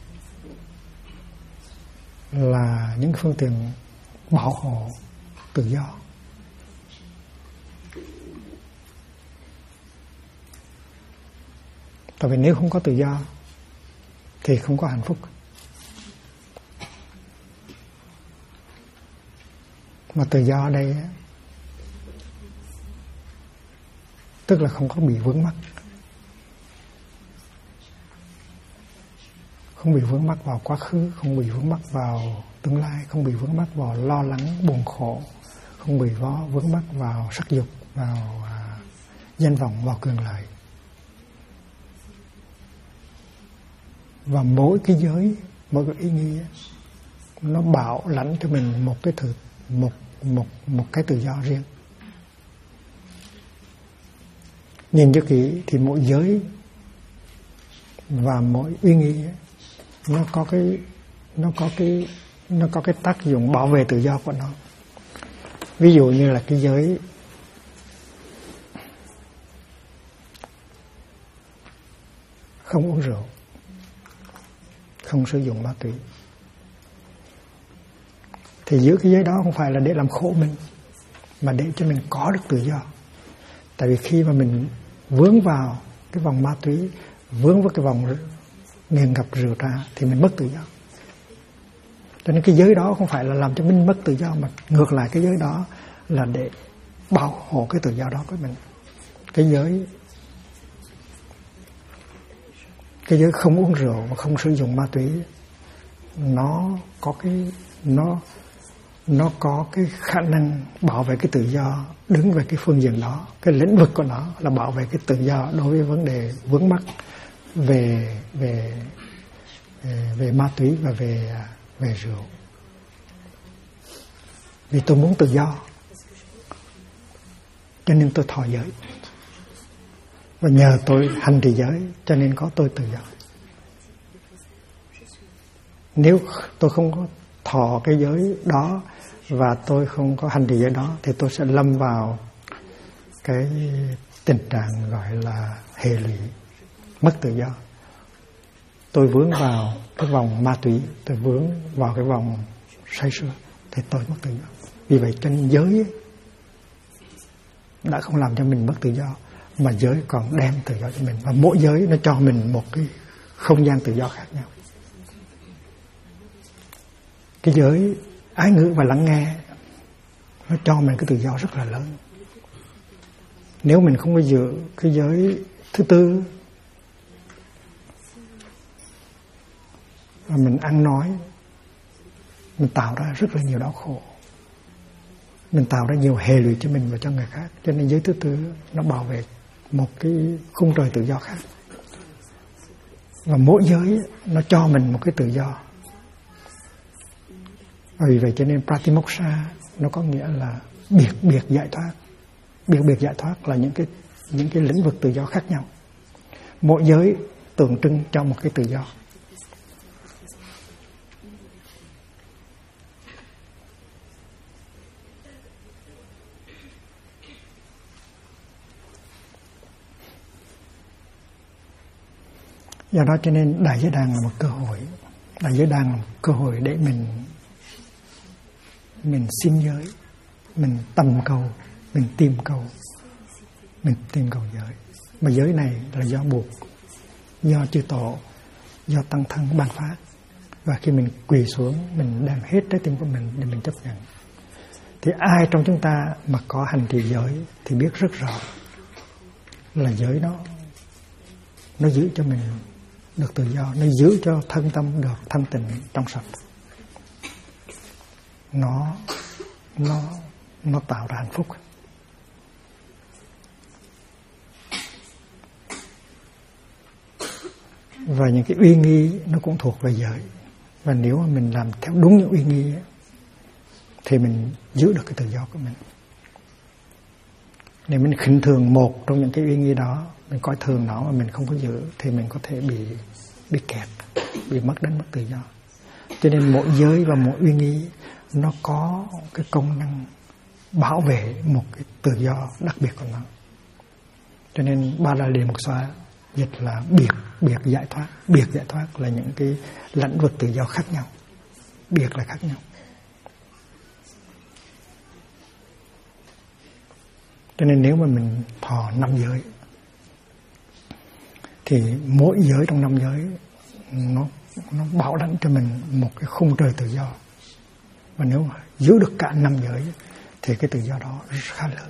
là những phương tiện bảo hộ tự do. Tại vì nếu không có tự do thì không có hạnh phúc. Mà tự do ở đây tức là không có bị vướng mắc. Không bị vướng mắc vào quá khứ, không bị vướng mắc vào tương lai, không bị vướng mắc vào lo lắng, buồn khổ, không bị vướng mắc vào sắc dục, vào danh vọng, vào quyền lợi. Và mỗi cái giới, mỗi cái ý nghĩa nó bảo lãnh cho mình một cái tự do riêng. Nhìn cho kỹ thì mỗi giới và mỗi uy nghi nó có cái tác dụng bảo vệ tự do của nó. Ví dụ như là cái giới không uống rượu, không sử dụng ma túy, thì giữ cái giới đó không phải là để làm khổ mình, mà để cho mình có được tự do. Tại vì khi mà mình vướng vào cái vòng ma túy, vướng vào cái vòng nghiện ngập rượu trà thì mình mất tự do. Cho nên cái giới đó không phải là làm cho mình mất tự do, mà ngược lại cái giới đó là để bảo hộ cái tự do đó của mình. Cái giới không uống rượu và không sử dụng ma túy, nó có cái khả năng bảo vệ cái tự do, đứng về cái phương diện đó. Cái lĩnh vực của nó là bảo vệ cái tự do đối với vấn đề vướng mắc về ma túy và về rượu. Vì tôi muốn tự do, cho nên tôi thọ giới, và nhờ tôi hành trì giới cho nên có tôi tự do. Nếu tôi không có thọ cái giới đó và tôi không có hành trì giới đó thì tôi sẽ lâm vào cái tình trạng gọi là hệ lụy, mất tự do. Tôi vướng vào cái vòng ma túy, tôi vướng vào cái vòng say sưa thì tôi mất tự do. Vì vậy cho nên giới đã không làm cho mình mất tự do, mà giới còn đem tự do cho mình. Và mỗi giới nó cho mình một cái không gian tự do khác nhau. Cái giới ái ngữ và lắng nghe nó cho mình cái tự do rất là lớn. Nếu mình không có giữ cái giới thứ tư và mình ăn nói, mình tạo ra rất là nhiều đau khổ, mình tạo ra nhiều hệ lụy cho mình và cho người khác. Cho nên giới thứ tư nó bảo vệ một cái khung trời tự do khác. Và mỗi giới nó cho mình một cái tự do. Vì vậy cho nên Pratimoksha nó có nghĩa là biệt giải thoát. Biệt giải thoát là những cái lĩnh vực tự do khác nhau. Mỗi giới tượng trưng cho một cái tự do. Do đó cho nên đại giới đàn là một cơ hội. Đại giới đàn là một cơ hội để mình xin giới, mình tầm cầu, mình tìm cầu giới. Mà giới này là do buộc, do chư tổ, do tăng thân ban phát. Và khi mình quỳ xuống, mình đem hết trái tim của mình để mình chấp nhận. Thì ai trong chúng ta mà có hành trì giới thì biết rất rõ là giới nó giữ cho mình được tự do, nó giữ cho thân tâm được thanh tịnh trong sạch. Nó tạo ra hạnh phúc. Và những cái uy nghi nó cũng thuộc về giới. Và nếu mà mình làm theo đúng những uy nghi ấy, thì mình giữ được cái tự do của mình. Nếu mình khinh thường một trong những cái uy nghi đó, mình coi thường nó mà mình không có giữ, thì mình có thể bị kẹt, bị mất tự do. Cho nên mỗi giới và mỗi uy nghi nó có cái công năng bảo vệ một cái tự do đặc biệt của nó. Cho nên Ba La Liềm Mục Xoa dịch là biệt giải thoát. Biệt giải thoát là những cái lĩnh vực tự do khác nhau. Biệt là khác nhau. Cho nên nếu mà mình thọ 5 giới thì mỗi giới trong 5 giới nó bảo đảm cho mình một cái khung trời tự do. Và nếu mà giữ được cả 5 giới thì cái tự do đó khá lớn.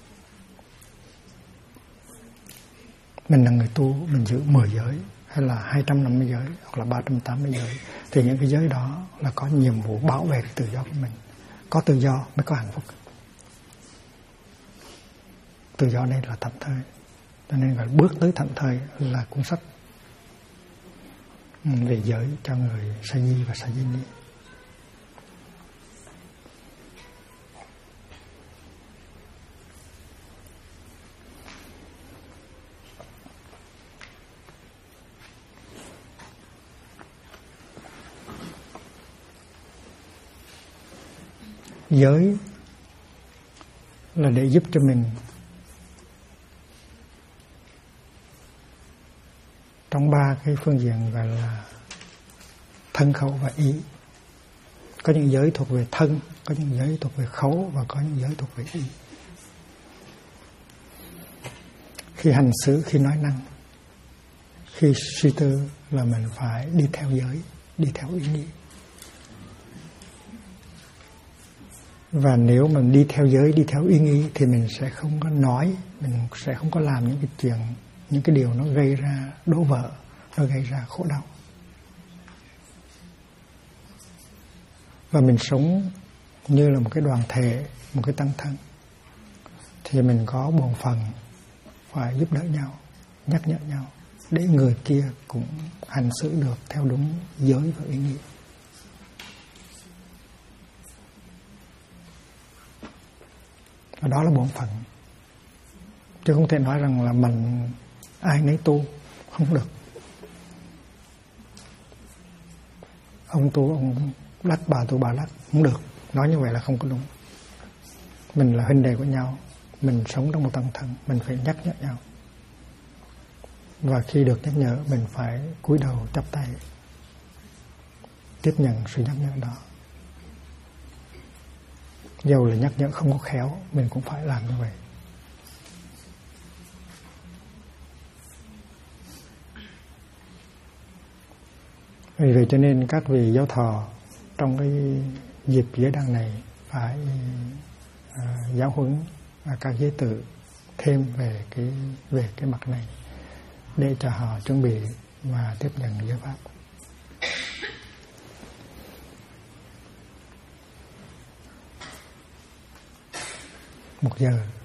Mình là người tu, mình giữ 10 giới hay là 250 giới hoặc là 380 giới thì những cái giới đó là có nhiệm vụ bảo vệ cái tự do của mình. Có tự do mới có hạnh phúc. Tự do đây là thảnh thơi. Cho nên phải bước tới thảnh thơi là cuốn sách về giới cho người sa di và sa di ni. Giới là để giúp cho mình trong 3 cái phương diện gọi là thân, khẩu và ý. Có những giới thuộc về thân, có những giới thuộc về khẩu và có những giới thuộc về ý. khi hành xử, khi nói năng, khi suy tư là mình phải đi theo giới, đi theo ý nghĩ. Và nếu mình đi theo giới, đi theo ý nghĩ thì mình sẽ không có nói, mình sẽ không có làm những cái chuyện, những cái điều nó gây ra đổ vỡ, nó gây ra khổ đau. Và mình sống như là một cái đoàn thể, một cái tăng thân, thì mình có bổn phận phải giúp đỡ nhau, nhắc nhở nhau để người kia cũng hành xử được theo đúng giới và ý nghĩa. Và đó là bổn phận. Chứ không thể nói rằng là mình ai nấy tu, không được. Ông tu ông đắc, bà tu bà đắc, không được. Nói như vậy là không có đúng. Mình là huynh đệ của nhau, mình sống trong một tăng thân, mình phải nhắc nhở nhau. Và khi được nhắc nhở, mình phải cúi đầu chắp tay tiếp nhận sự nhắc nhở đó. Dầu là nhắc nhở không có khéo, mình cũng phải làm như vậy. Vì vậy cho nên các vị giáo thọ trong cái dịp giới đăng này phải giáo huấn các giới tử thêm về cái mặt này để cho họ chuẩn bị và tiếp nhận giới pháp. 1 giờ.